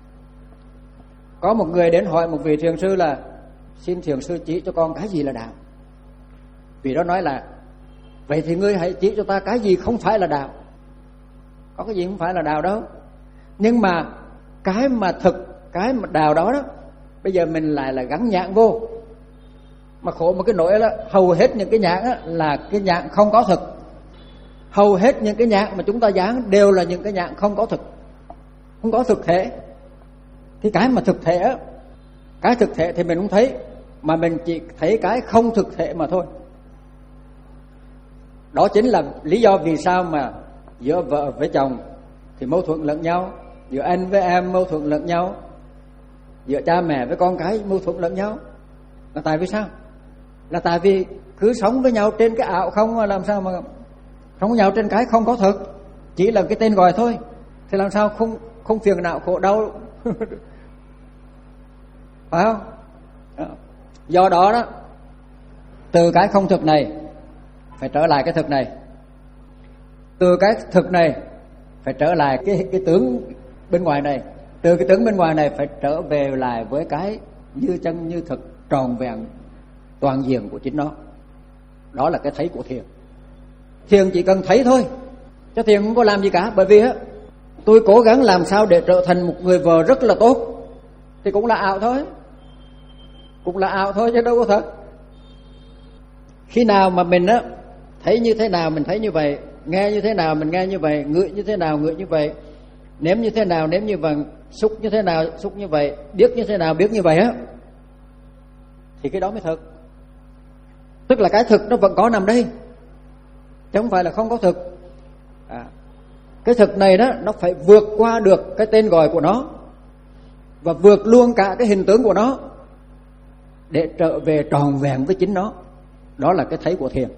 Có một người đến hỏi một vị thiền sư là xin thiền sư chỉ cho con cái gì là đạo. Vị đó nói là vậy thì ngươi hãy chỉ cho ta cái gì không phải là đạo. Có cái gì không phải là đạo đâu. Nhưng mà cái mà thực, cái mà đạo đó đó, bây giờ mình lại là gắn nhãn vô. Mà khổ một cái nỗi là hầu hết những cái nhãn á, là cái nhãn không có thực. Hầu hết những cái nhãn mà chúng ta dán đều là những cái nhãn không có thực, không có thực thể. Thì cái mà thực thể á, cái thực thể thì mình không thấy, mà mình chỉ thấy cái không thực thể mà thôi. Đó chính là lý do vì sao mà giữa vợ với chồng thì mâu thuẫn lẫn nhau, giữa anh với em mâu thuẫn lẫn nhau, giữa cha mẹ với con cái mâu thuẫn lẫn nhau. Là tại vì sao? Là tại vì cứ sống với nhau trên cái ảo không, mà làm sao mà sống với nhau trên cái không có thực, chỉ là cái tên gọi thôi, thì làm sao không không phiền não khổ đau. Phải không? Do đó đó, từ cái không thực này phải trở lại cái thực này, từ cái thực này phải trở lại cái cái tướng bên ngoài này, từ cái tướng bên ngoài này phải trở về lại với cái như chân như thực, tròn vẹn toàn diện của chính nó. Đó là cái thấy của thiền. Thiền chỉ cần thấy thôi, chứ thiền không có làm gì cả. Bởi vì á, tôi cố gắng làm sao để trở thành một người vợ rất là tốt thì cũng là ảo thôi, cũng là ảo thôi chứ đâu có thật. Khi nào mà mình á thấy như thế nào mình thấy như vậy, nghe như thế nào mình nghe như vậy, ngửi như thế nào ngửi như vậy, nếm như thế nào nếm như vậy, xúc như thế nào xúc như vậy, biết như thế nào biết như vậy á, thì cái đó mới thực. Tức là cái thực nó vẫn có nằm đây, chứ không phải là không có thực. À, cái thực này đó nó phải vượt qua được cái tên gọi của nó và vượt luôn cả cái hình tướng của nó để trở về tròn vẹn với chính nó. Đó là cái thấy của thiền.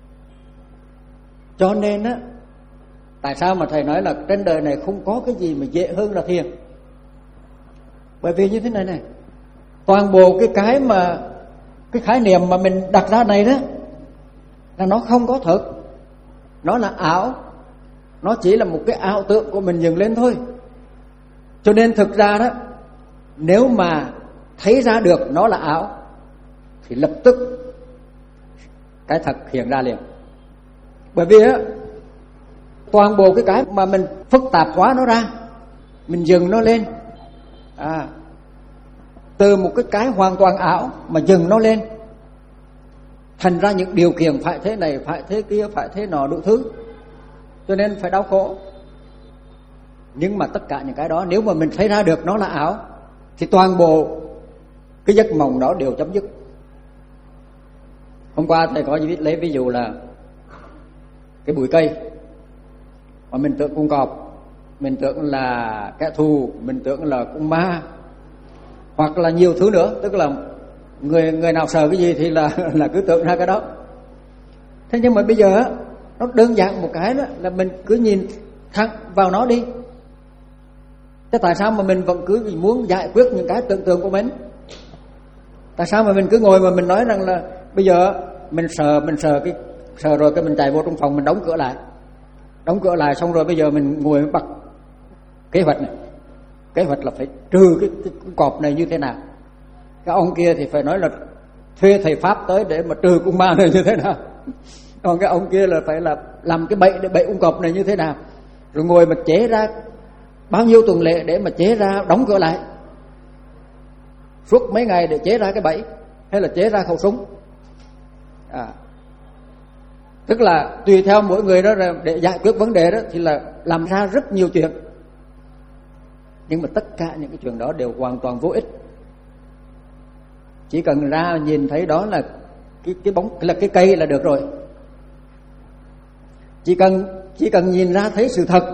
Cho nên á, tại sao mà thầy nói là trên đời này không có cái gì mà dễ hơn là thiền? Bởi vì như thế này này, toàn bộ cái cái mà cái khái niệm mà mình đặt ra này đó là nó không có thực, nó là ảo, nó chỉ là một cái ảo tưởng của mình dựng lên thôi. Cho nên thực ra đó, nếu mà thấy ra được nó là ảo thì lập tức cái thật hiện ra liền. Bởi vì á, toàn bộ cái cái mà mình phức tạp hóa nó ra, mình dừng nó lên, à, từ một cái cái hoàn toàn ảo mà dừng nó lên, thành ra những điều kiện phải thế này, phải thế kia, phải thế nọ đủ thứ, cho nên phải đau khổ. Nhưng mà tất cả những cái đó nếu mà mình thấy ra được nó là ảo thì toàn bộ cái giấc mộng đó đều chấm dứt. Hôm qua thầy có lấy ví dụ là cái bụi cây mà mình tưởng con cọp, mình tưởng là kẻ thù, mình tưởng là con ma, hoặc là nhiều thứ nữa. Tức là người người nào sợ cái gì thì là là cứ tưởng ra cái đó. Thế nhưng mà bây giờ nó đơn giản một cái đó là mình cứ nhìn thẳng vào nó đi. Thế tại sao mà mình vẫn cứ muốn giải quyết những cái tưởng tượng của mình? Tại sao mà mình cứ ngồi mà mình nói rằng là bây giờ mình sợ, mình sợ cái sợ rồi cái mình chạy vô trong phòng mình đóng cửa lại, đóng cửa lại xong rồi bây giờ mình ngồi bắt kế hoạch này, kế hoạch là phải trừ cái, cái cọp này như thế nào, cái ông kia thì phải nói là thuê thầy pháp tới để mà trừ con ma này như thế nào, còn cái ông kia là phải là làm cái bẫy để bẫy con cọp này như thế nào, rồi ngồi mà chế ra bao nhiêu tuần lễ để mà chế ra đóng cửa lại, suốt mấy ngày để chế ra cái bẫy hay là chế ra khẩu súng. À, tức là tùy theo mỗi người đó để giải quyết vấn đề đó thì là làm ra rất nhiều chuyện. Nhưng mà tất cả những cái chuyện đó đều hoàn toàn vô ích. Chỉ cần ra nhìn thấy đó là cái cái bóng là cái cây là được rồi. Chỉ cần chỉ cần nhìn ra thấy sự thật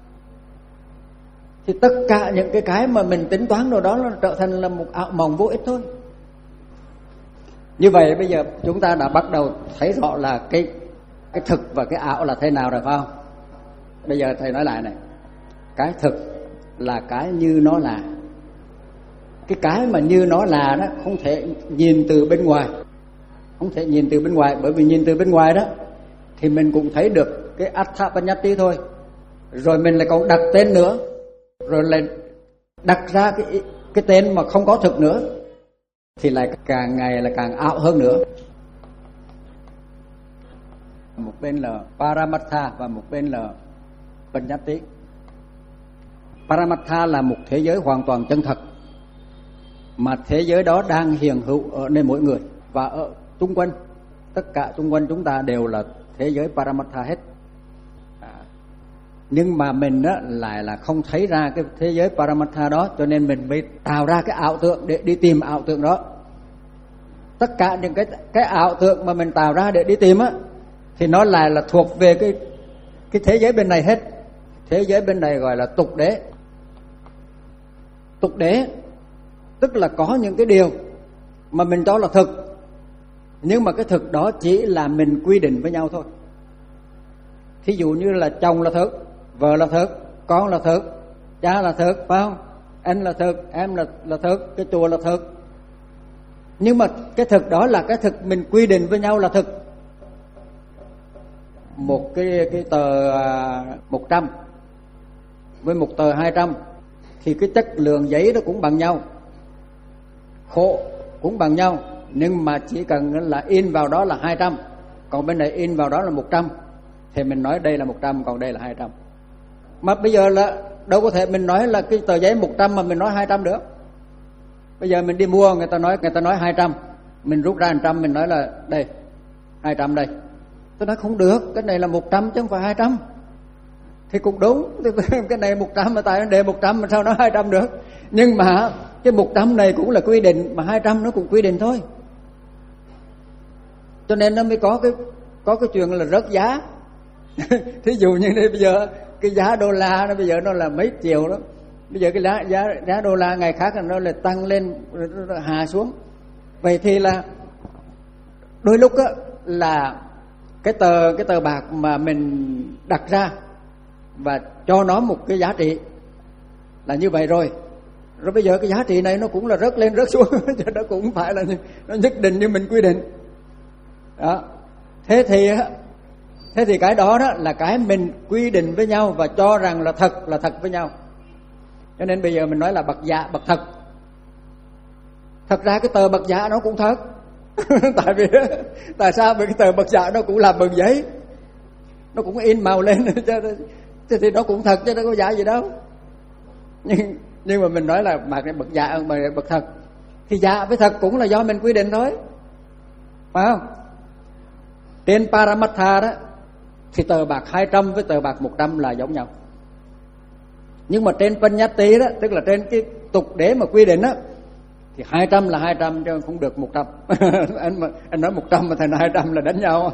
thì tất cả những cái cái mà mình tính toán rồi đó nó trở thành là một ảo mộng vô ích thôi. Như vậy bây giờ chúng ta đã bắt đầu thấy rõ là cái cái thực và cái ảo là thế nào rồi phải không? Bây giờ thầy nói lại này, cái thực là cái như nó là. Cái cái mà như nó là đó không thể nhìn từ bên ngoài, không thể nhìn từ bên ngoài, bởi vì nhìn từ bên ngoài đó thì mình cũng thấy được cái Atthapanyati thôi, rồi mình lại còn đặt tên nữa, rồi lại đặt ra cái cái tên mà không có thực nữa, thì lại càng ngày là càng ảo hơn nữa. Một bên là Paramatha và một bên là Panyati. Paramatha là một thế giới hoàn toàn chân thật, mà thế giới đó đang hiện hữu ở nơi mỗi người và ở xung quanh, tất cả xung quanh chúng ta đều là thế giới Paramatha hết. À, nhưng mà mình đó lại là không thấy ra cái thế giới Paramatha đó, cho nên mình mới tạo ra cái ảo tưởng để đi tìm ảo tưởng đó. Tất cả những cái cái ảo tưởng mà mình tạo ra để đi tìm á thì nó lại là thuộc về cái cái thế giới bên này hết. Thế giới bên này gọi là tục đế. Tục đế tức là có những cái điều mà mình cho là thực, nhưng mà cái thực đó chỉ là mình quy định với nhau thôi. Thí dụ như là chồng là thực, vợ là thực, con là thực, cha là thực, phải không? Anh là thực, em là là thực, cái chùa là thực. Nhưng mà cái thực đó là cái thực mình quy định với nhau là thực. Một cái cái tờ một trăm với một tờ hai trăm thì cái chất lượng giấy nó cũng bằng nhau, khổ cũng bằng nhau, nhưng mà chỉ cần là in vào đó là hai trăm, còn bên này in vào đó là một trăm, thì mình nói đây là một trăm, còn đây là hai trăm. Mà bây giờ là đâu có thể mình nói là cái tờ giấy một trăm mà mình nói hai trăm được. Bây giờ mình đi mua, người ta nói người ta nói hai trăm, mình rút ra một trăm, mình nói là đây hai trăm đây. Tôi nói không được, cái này là một trăm chứ không phải hai trăm. Thì cũng đúng, cái này một trăm mà tại nó đề một trăm mà sao nó hai trăm được. Nhưng mà cái một trăm này cũng là quy định, mà hai trăm nó cũng quy định thôi. Cho nên nó mới có cái có cái chuyện là rớt giá. Thí dụ như bây giờ cái giá đô la nó bây giờ nó là mấy triệu đó. Bây giờ cái giá giá giá đô la ngày khác là nó lại tăng lên rồi nó hạ xuống. Vậy thì là đôi lúc á là cái tờ cái tờ bạc mà mình đặt ra và cho nó một cái giá trị là như vậy rồi. Rồi bây giờ cái giá trị này nó cũng là rớt lên rớt xuống, chứ nó cũng phải là nó nhất định như mình quy định. Đó. Thế thì thế thì cái đó đó là cái mình quy định với nhau và cho rằng là thật là thật với nhau. Cho nên bây giờ mình nói là bậc dạ bậc thật. Thật ra cái tờ bậc dạ nó cũng thật. Tại vì tại sao? Vì cái tờ bậc dạ nó cũng làm bằng giấy, nó cũng in màu lên chứ, thì nó cũng thật chứ nó có giả gì đâu. Nhưng nhưng mà mình nói là mà cái bậc dạ mà bậc thật, thì dạ với thật cũng là do mình quy định thôi, phải không? Trên Paramattha đó thì tờ bạc hai trăm với tờ bạc một trăm là giống nhau. Nhưng mà trên Panyati đó, tức là trên cái tục đế mà quy định đó, thì hai trăm là hai trăm chứ không được một trăm. anh mà anh nói một trăm mà thành hai trăm là đánh nhau.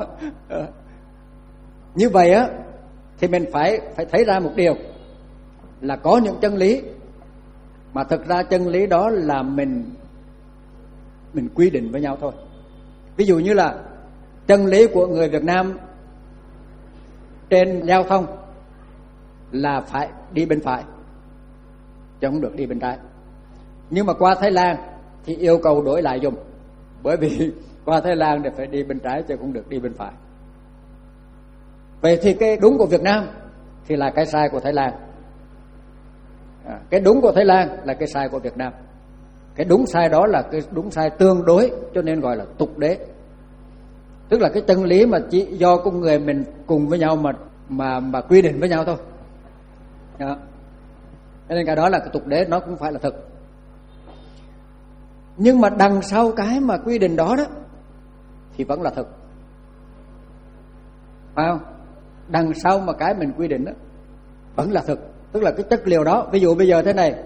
Như vậy á thì mình phải phải thấy ra một điều là có những chân lý mà thực ra chân lý đó là mình mình quy định với nhau thôi. Ví dụ như là chân lý của người Việt Nam trên giao thông là phải đi bên phải chứ không được đi bên trái. Nhưng mà qua Thái Lan thì yêu cầu đổi lại dùng, bởi vì qua Thái Lan thì phải đi bên trái chứ không được đi bên phải. Vậy thì cái đúng của Việt Nam thì là cái sai của Thái Lan, à, cái đúng của Thái Lan là cái sai của Việt Nam. Cái đúng sai đó là cái đúng sai tương đối, cho nên gọi là tục đế. Tức là cái chân lý mà chỉ do con người mình cùng với nhau mà mà mà quy định với nhau thôi. Đó. Cho nên cái đó là cái tục đế, nó cũng phải là thực. Nhưng mà đằng sau cái mà quy định đó đó thì vẫn là thực, phải không? Đằng sau mà cái mình quy định đó vẫn là thực. Tức là cái chất liệu đó. Ví dụ bây giờ thế này,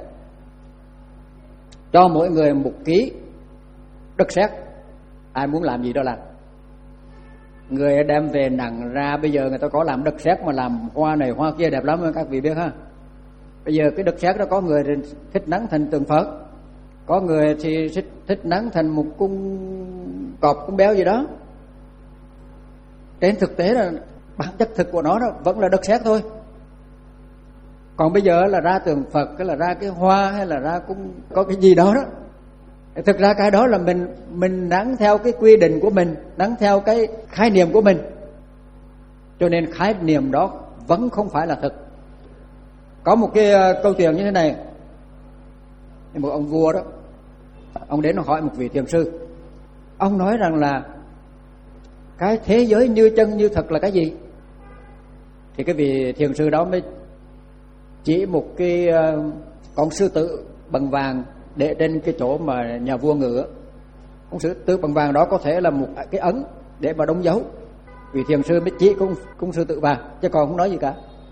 cho mỗi người một ký đất sét, ai muốn làm gì đó làm. Người đem về nặng ra, bây giờ người ta có làm đất sét mà làm hoa này hoa kia đẹp lắm các vị biết ha. Bây giờ cái đất sét đó có người thích nắng thành tượng Phật, có người thì thích, thích nắng thành một cung cọp cung béo gì đó. Trên thực tế là bản chất thực của nó đó vẫn là đất sét thôi. Còn bây giờ là ra tượng Phật, cái là ra cái hoa hay là ra cung có cái gì đó đó. Thực ra cái đó là mình mình nắng theo cái quy định của mình, nắng theo cái khái niệm của mình. Cho nên khái niệm đó vẫn không phải là thực. Có một cái uh, câu chuyện như thế này. Một ông vua đó, ông đến hỏi một vị thiền sư. Ông nói rằng là cái thế giới như chân như thật là cái gì? Thì cái vị thiền sư đó mới chỉ một cái uh, con sư tử bằng vàng để trên cái chỗ mà nhà vua ngự. Con sư tử bằng vàng đó có thể là một cái ấn để mà đóng dấu. Vị thiền sư mới chỉ con, con sư tử vàng, chứ còn không nói gì cả.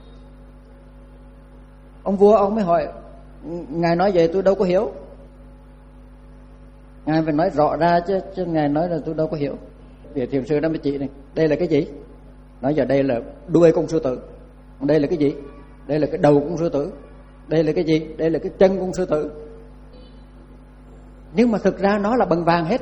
Ông vua ông mới hỏi, ngài nói vậy tôi đâu có hiểu. Ngài phải nói rõ ra chứ, chứ ngài nói là tôi đâu có hiểu. Vị thiền sư đó mới chỉ này, đây là cái gì? Nói giờ đây là đuôi con sư tử. Đây là cái gì? Đây là cái đầu con sư tử. Đây là cái gì? Đây là cái chân con sư tử. Nhưng mà thực ra nó là bằng vàng hết.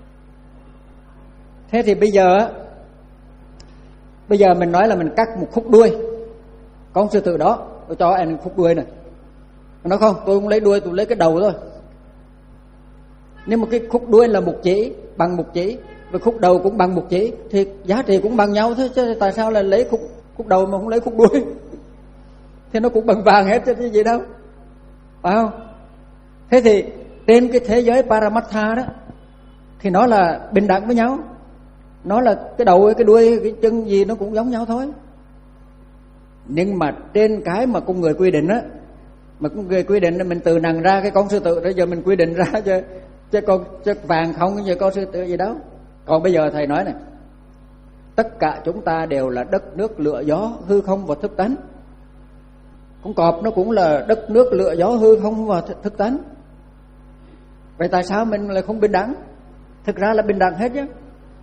Thế thì bây giờ Bây giờ mình nói là mình cắt một khúc đuôi con sư tử đó, tôi cho anh khúc đuôi này. Nó không, tôi không lấy đuôi, tôi lấy cái đầu thôi. Nhưng mà cái khúc đuôi là một chỉ, bằng một chỉ, và khúc đầu cũng bằng một chỉ, thì giá trị cũng bằng nhau thôi, chứ tại sao là lấy khúc khúc đầu mà không lấy khúc đuôi? Thì nó cũng bằng vàng hết chứ cái gì đâu, phải không? Thế thì trên cái thế giới Paramattha đó thì nó là bình đẳng với nhau. Nó là cái đầu, cái đuôi, cái chân gì nó cũng giống nhau thôi. Nhưng mà trên cái mà con người quy định á, mà con người quy định là mình từ nằng ra cái con sư tử, bây giờ mình quy định ra chứ chứ con chứ vàng không, chứ con sư tử gì đâu. Còn bây giờ thầy nói này, tất cả chúng ta đều là đất nước lửa gió hư không và thức tánh. Con cọp nó cũng là đất nước lửa gió hư không và thức tánh. Vậy tại sao mình lại không bình đẳng? Thực ra là bình đẳng hết chứ.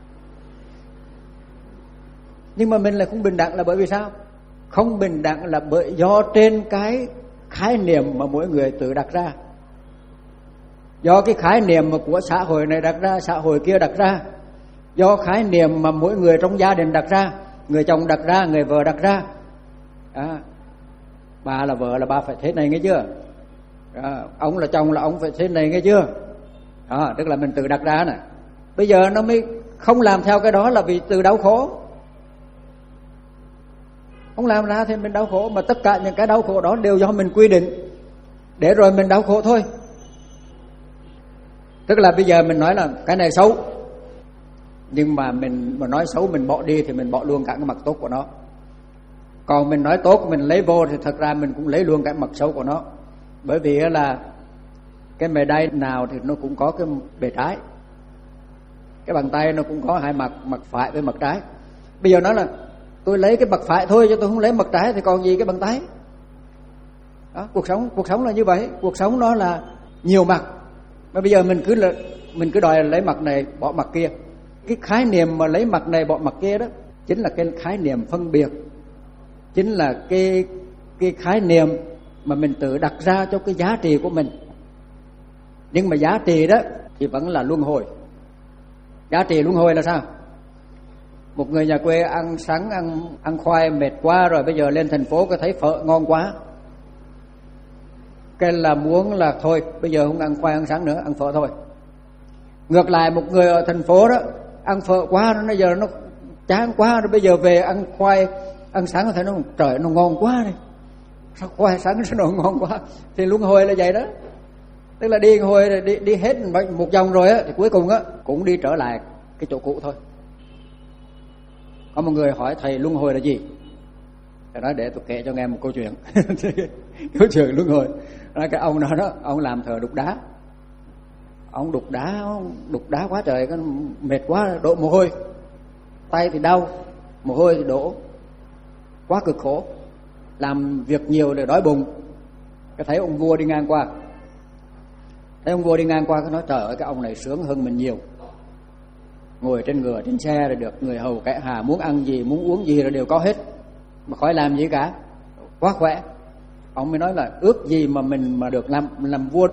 Nhưng mà mình lại không bình đẳng là bởi vì sao? Không bình đẳng là bởi do trên cái khái niệm mà mỗi người tự đặt ra. Do cái khái niệm mà của xã hội này đặt ra, xã hội kia đặt ra. Do khái niệm mà mỗi người trong gia đình đặt ra, người chồng đặt ra, người vợ đặt ra. À, bà là vợ là bà phải thế này nghe chưa? À, ông là chồng là ông phải thế này nghe chưa? À, tức là mình tự đặt ra nè. Bây giờ nó mới không làm theo cái đó là vì tự đau khổ. Không làm ra thì mình đau khổ. Mà tất cả những cái đau khổ đó đều do mình quy định, để rồi mình đau khổ thôi. Tức là bây giờ mình nói là cái này xấu, nhưng mà mình mà nói xấu mình bỏ đi thì mình bỏ luôn cả cái mặt tốt của nó. Còn mình nói tốt mình lấy vô thì thật ra mình cũng lấy luôn cái mặt xấu của nó. Bởi vì là cái mề đay nào thì nó cũng có cái bề trái. Cái bàn tay nó cũng có hai mặt, mặt phải với mặt trái. Bây giờ nói là tôi lấy cái mặt phải thôi chứ tôi không lấy mặt trái thì còn gì cái bàn tay. Đó, cuộc sống cuộc sống là như vậy, cuộc sống nó là nhiều mặt. Mà bây giờ mình cứ là mình cứ đòi lấy mặt này bỏ mặt kia. Cái khái niệm mà lấy mặt này bỏ mặt kia đó chính là cái khái niệm phân biệt, chính là cái cái khái niệm mà mình tự đặt ra cho cái giá trị của mình. Nhưng mà giá trị đó thì vẫn là luân hồi. Giá trị luân hồi là sao? Một người nhà quê ăn sáng ăn ăn khoai mệt quá rồi, bây giờ lên thành phố có thấy phở ngon quá, cái là muốn là thôi bây giờ không ăn khoai ăn sáng nữa, ăn phở thôi. Ngược lại một người ở thành phố đó ăn phở quá, nó giờ nó chán quá rồi, bây giờ về ăn khoai ăn sáng thấy nó trời nó ngon quá đi, sao khoai sáng nó ngon quá. Thì luân hồi là vậy đó. Tức là đi hồi đi đi hết một vòng rồi á thì cuối cùng á cũng đi trở lại cái chỗ cũ thôi. Có một người hỏi thầy luân hồi là gì? Thầy nói để tôi kể cho nghe một câu chuyện. Câu chuyện luân hồi. Nói cái ông đó đó, ông làm thờ đục đá. Ông đục đá, ông đục đá quá trời, cái mệt quá đổ mồ hôi. Tay thì đau, mồ hôi thì đổ. Quá cực khổ. Làm việc nhiều để đói bụng. Cái thấy ông vua đi ngang qua. Thấy ông vua đi ngang qua, cái nói trời ơi cái ông này sướng hơn mình nhiều. Ngồi trên ngựa, trên xe rồi được người hầu kẻ hà, muốn ăn gì, muốn uống gì rồi đều có hết, mà khỏi làm gì cả, quá khỏe. Ông mới nói là ước gì mà mình mà được làm làm vua.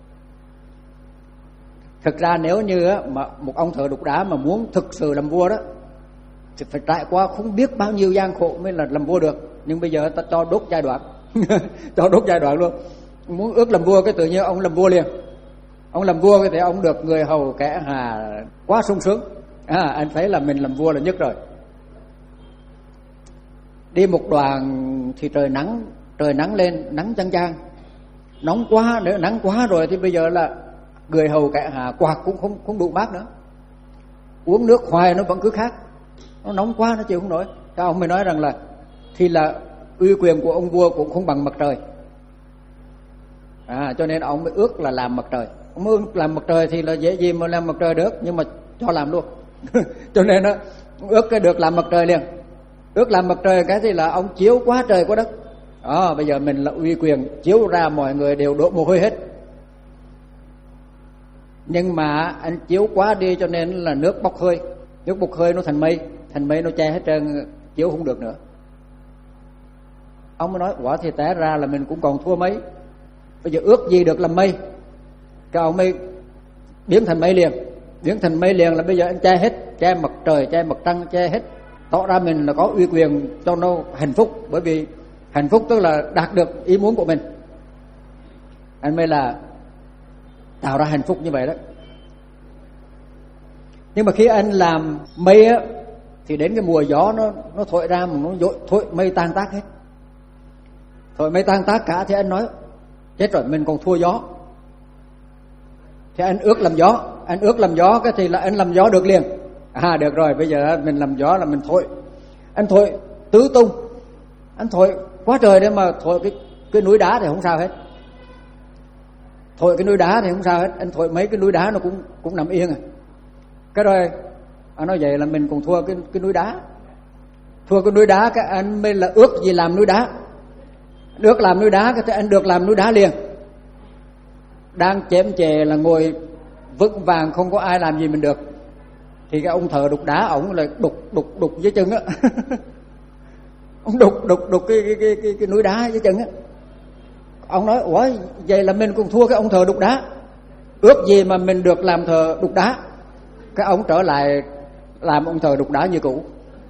Thực ra nếu như á, mà một ông thợ đục đá mà muốn thực sự làm vua đó thì phải trải qua không biết bao nhiêu gian khổ mới là làm vua được. Nhưng bây giờ ta cho đốt giai đoạn cho đốt giai đoạn luôn. Muốn ước làm vua cái tự nhiên ông làm vua liền. Ông làm vua thì ông được người hầu kẻ hà quá sung sướng. À, anh thấy là mình làm vua là nhất rồi. Đi một đoạn thì trời nắng, trời nắng lên, nắng chang chang, nóng quá, nếu nắng quá rồi thì bây giờ là người hầu kẻ hà quạt cũng không không đủ mát nữa. Uống nước khoai nó vẫn cứ khát, nó nóng quá nó chịu không nổi. Các ông mới nói rằng là thì là uy quyền của ông vua cũng không bằng mặt trời. À, cho nên ông mới ước là làm mặt trời. Ông ước làm mặt trời thì là dễ gì mà làm mặt trời được, nhưng mà cho làm luôn. Cho nên đó, ước cái được làm mặt trời liền. Ước làm mặt trời cái thì là ông chiếu quá trời quá đất. À, bây giờ mình là uy quyền, chiếu ra mọi người đều đổ mồ hôi hết. Nhưng mà anh chiếu quá đi cho nên là nước bốc hơi. Nước bốc hơi nó thành mây, thành mây nó che hết trơn, chiếu không được nữa. Ông mới nói quả thì té ra là mình cũng còn thua mấy. Bây giờ ước gì được làm mây. Cái ông mới biến thành mây liền. Biến thành mây liền là bây giờ anh che hết, che mặt trời, che mặt trăng, che hết, tỏ ra mình là có uy quyền cho nó hạnh phúc. Bởi vì hạnh phúc tức là đạt được ý muốn của mình. Anh mới là tạo ra hạnh phúc như vậy đó. Nhưng mà khi anh làm mây á thì đến cái mùa gió nó nó thổi ra mà nó dội, thổi mây tan tác hết. Thổi mây tan tác cả thì anh nói chết rồi mình còn thua gió. Thì anh ước làm gió, anh ước làm gió cái thì là anh làm gió được liền. À được rồi, bây giờ mình làm gió là mình thổi. Anh thổi tứ tung. Anh thổi quá trời đấy mà thổi cái cái núi đá thì không sao hết. Thổi cái núi đá thì không sao hết, anh thổi mấy cái núi đá nó cũng cũng nằm yên à. Cái rồi anh nói vậy là mình còn thua cái cái núi đá. thua cái núi đá, cái anh mới là ước gì làm núi đá. Ước làm núi đá cái anh được làm núi đá liền. Đang chém chề là ngồi vững vàng, không có ai làm gì mình được, thì cái ông thợ đục đá ổng là đục đục đục dưới chân á. Ông đục đục đục cái cái, cái cái cái núi đá dưới chân á. Ông nói ủa vậy là mình cũng thua cái ông thợ đục đá, ước gì mà mình được làm thợ đục đá. Cái ông trở lại làm ông thợ đục đá như cũ.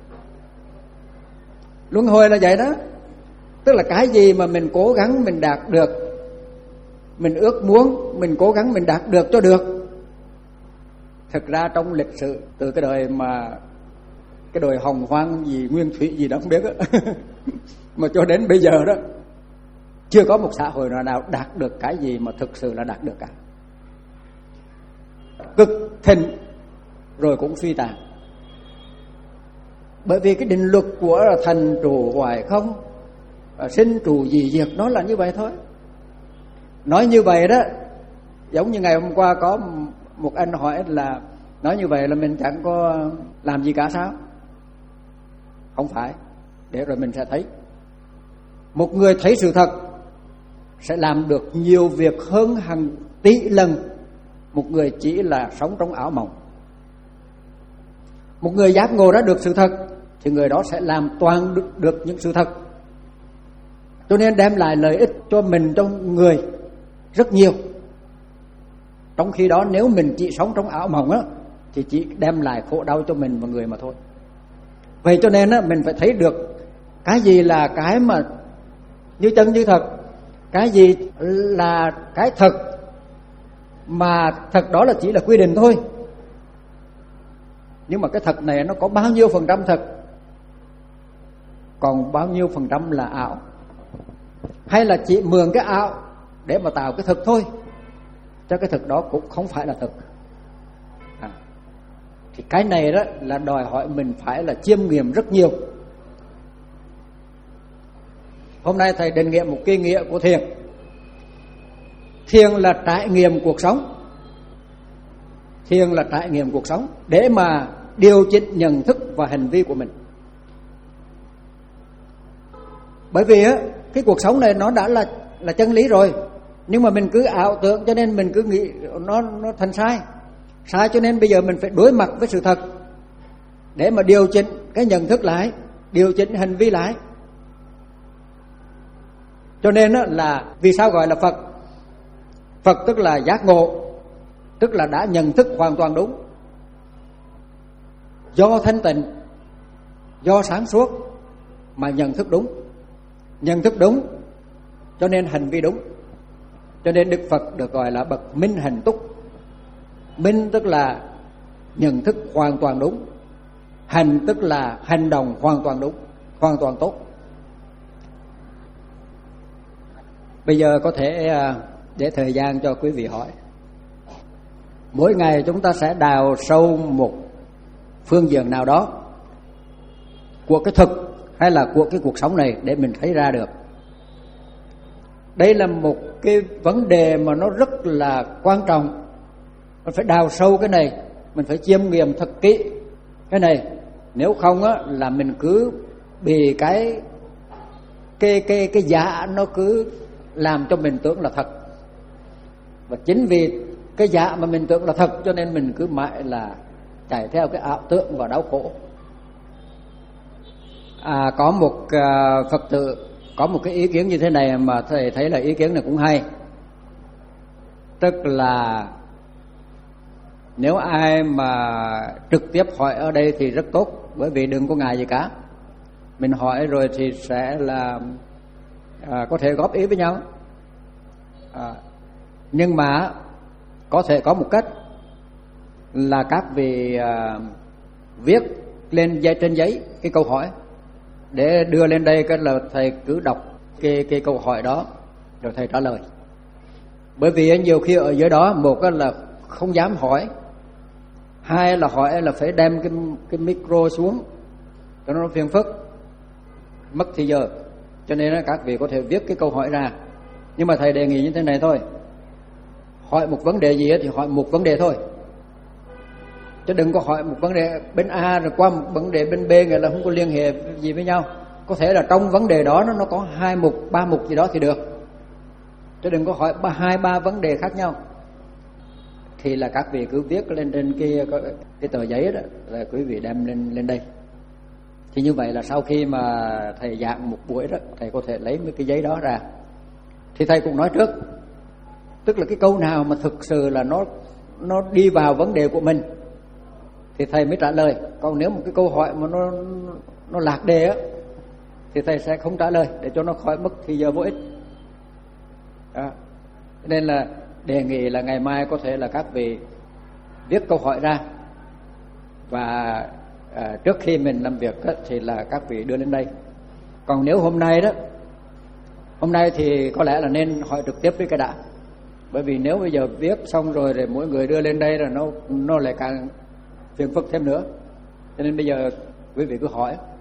Luân hồi là vậy đó. Tức là cái gì mà mình cố gắng mình đạt được, mình ước muốn, mình cố gắng mình đạt được cho được. Thực ra trong lịch sử từ cái đời mà cái đời Hồng Hoang gì Nguyên Thủy gì đó không biết á, mà cho đến bây giờ đó chưa có một xã hội nào đạt được cái gì mà thực sự là đạt được cả. Cực thịnh rồi cũng suy tàn. Bởi vì cái định luật của thành trụ hoài không, sinh trụ dị diệt, nó là như vậy thôi. Nói như vậy đó, giống như ngày hôm qua có một anh hỏi là nói như vậy là mình chẳng có làm gì cả sao? Không phải, để rồi mình sẽ thấy. Một người thấy sự thật sẽ làm được nhiều việc hơn hàng tỷ lần một người chỉ là sống trong ảo mộng. Một người giác ngộ ra được sự thật thì người đó sẽ làm toàn được, được những sự thật, cho nên đem lại lợi ích cho mình, cho người rất nhiều. Trong khi đó nếu mình chỉ sống trong ảo mộng á, thì chỉ đem lại khổ đau cho mình và người mà thôi. Vậy cho nên á, mình phải thấy được cái gì là cái mà như chân như thật, cái gì là cái thật, mà thật đó là chỉ là quy định thôi. Nhưng mà cái thật này nó có bao nhiêu phần trăm thật, còn bao nhiêu phần trăm là ảo, hay là chỉ mượn cái ảo để mà tạo cái thực thôi, cho cái thực đó cũng không phải là thực. À, thì cái này đó là đòi hỏi mình phải là chiêm nghiệm rất nhiều. Hôm nay thầy định nghĩa một cái nghĩa của thiền. Thiền là trải nghiệm cuộc sống. Thiền là trải nghiệm cuộc sống để mà điều chỉnh nhận thức và hành vi của mình. Bởi vì á, cái cuộc sống này nó đã là là chân lý rồi, nhưng mà mình cứ ảo tưởng, cho nên mình cứ nghĩ nó nó thành sai. Sai cho nên bây giờ mình phải đối mặt với sự thật để mà điều chỉnh cái nhận thức lại, điều chỉnh hành vi lại. Cho nên á, là vì sao gọi là Phật? Phật tức là giác ngộ, tức là đã nhận thức hoàn toàn đúng. Do thanh tịnh, do sáng suốt mà nhận thức đúng. Nhận thức đúng cho nên hành vi đúng. Cho nên Đức Phật được gọi là bậc minh hành túc. Minh tức là nhận thức hoàn toàn đúng, hành tức là hành động hoàn toàn đúng, hoàn toàn tốt. Bây giờ có thể để thời gian cho quý vị hỏi. Mỗi ngày chúng ta sẽ đào sâu một phương diện nào đó của cái thực hay là của cái cuộc sống này để mình thấy ra được. Đây là một cái vấn đề mà nó rất là quan trọng. Mình phải đào sâu cái này, mình phải chiêm nghiệm thật kỹ cái này. Nếu không á, là mình cứ bị cái cái cái cái giả nó cứ làm cho mình tưởng là thật. Và chính vì cái giả mà mình tưởng là thật cho nên mình cứ mãi là chạy theo cái ảo tưởng và đau khổ. À, có một uh, Phật tử có một cái ý kiến như thế này mà thầy thấy là ý kiến này cũng hay. Tức là nếu ai mà trực tiếp hỏi ở đây thì rất tốt, bởi vì đừng có ngại gì cả. Mình hỏi rồi thì sẽ là à, có thể góp ý với nhau. À, nhưng mà có thể có một cách là các vị à, viết lên giấy, trên giấy cái câu hỏi để đưa lên đây, cái là thầy cứ đọc cái, cái câu hỏi đó rồi thầy trả lời. Bởi vì nhiều khi ở dưới đó, một là không dám hỏi, hai là hỏi là phải đem cái, cái micro xuống cho nó phiền phức, mất thì giờ. Cho nên các vị có thể viết cái câu hỏi ra. Nhưng mà thầy đề nghị như thế này thôi, hỏi một vấn đề gì thì hỏi một vấn đề thôi. Chứ đừng có hỏi một vấn đề bên A rồi qua một vấn đề bên B, nghĩa là không có liên hệ gì với nhau. Có thể là trong vấn đề đó nó nó có hai mục, ba mục gì đó thì được. Chứ đừng có hỏi ba, hai ba vấn đề khác nhau. Thì là các vị cứ viết lên trên kia cái, cái tờ giấy đó, là quý vị đem lên lên đây. Thì như vậy là sau khi mà thầy giảng một buổi đó, thầy có thể lấy mấy cái giấy đó ra. Thì thầy cũng nói trước, tức là cái câu nào mà thực sự là nó nó đi vào vấn đề của mình thì thầy mới trả lời. Còn nếu một cái câu hỏi mà nó nó lạc đề á thì thầy sẽ không trả lời, để cho nó khỏi mất thì giờ vô ích. À, nên là đề nghị là ngày mai có thể là các vị viết câu hỏi ra, và à, trước khi mình làm việc á, thì là các vị đưa lên đây. Còn nếu hôm nay đó, hôm nay thì có lẽ là nên hỏi trực tiếp với cái đã. Bởi vì nếu bây giờ viết xong rồi rồi mỗi người đưa lên đây là nó nó lại càng phiền phức thêm nữa. Cho nên bây giờ quý vị cứ hỏi.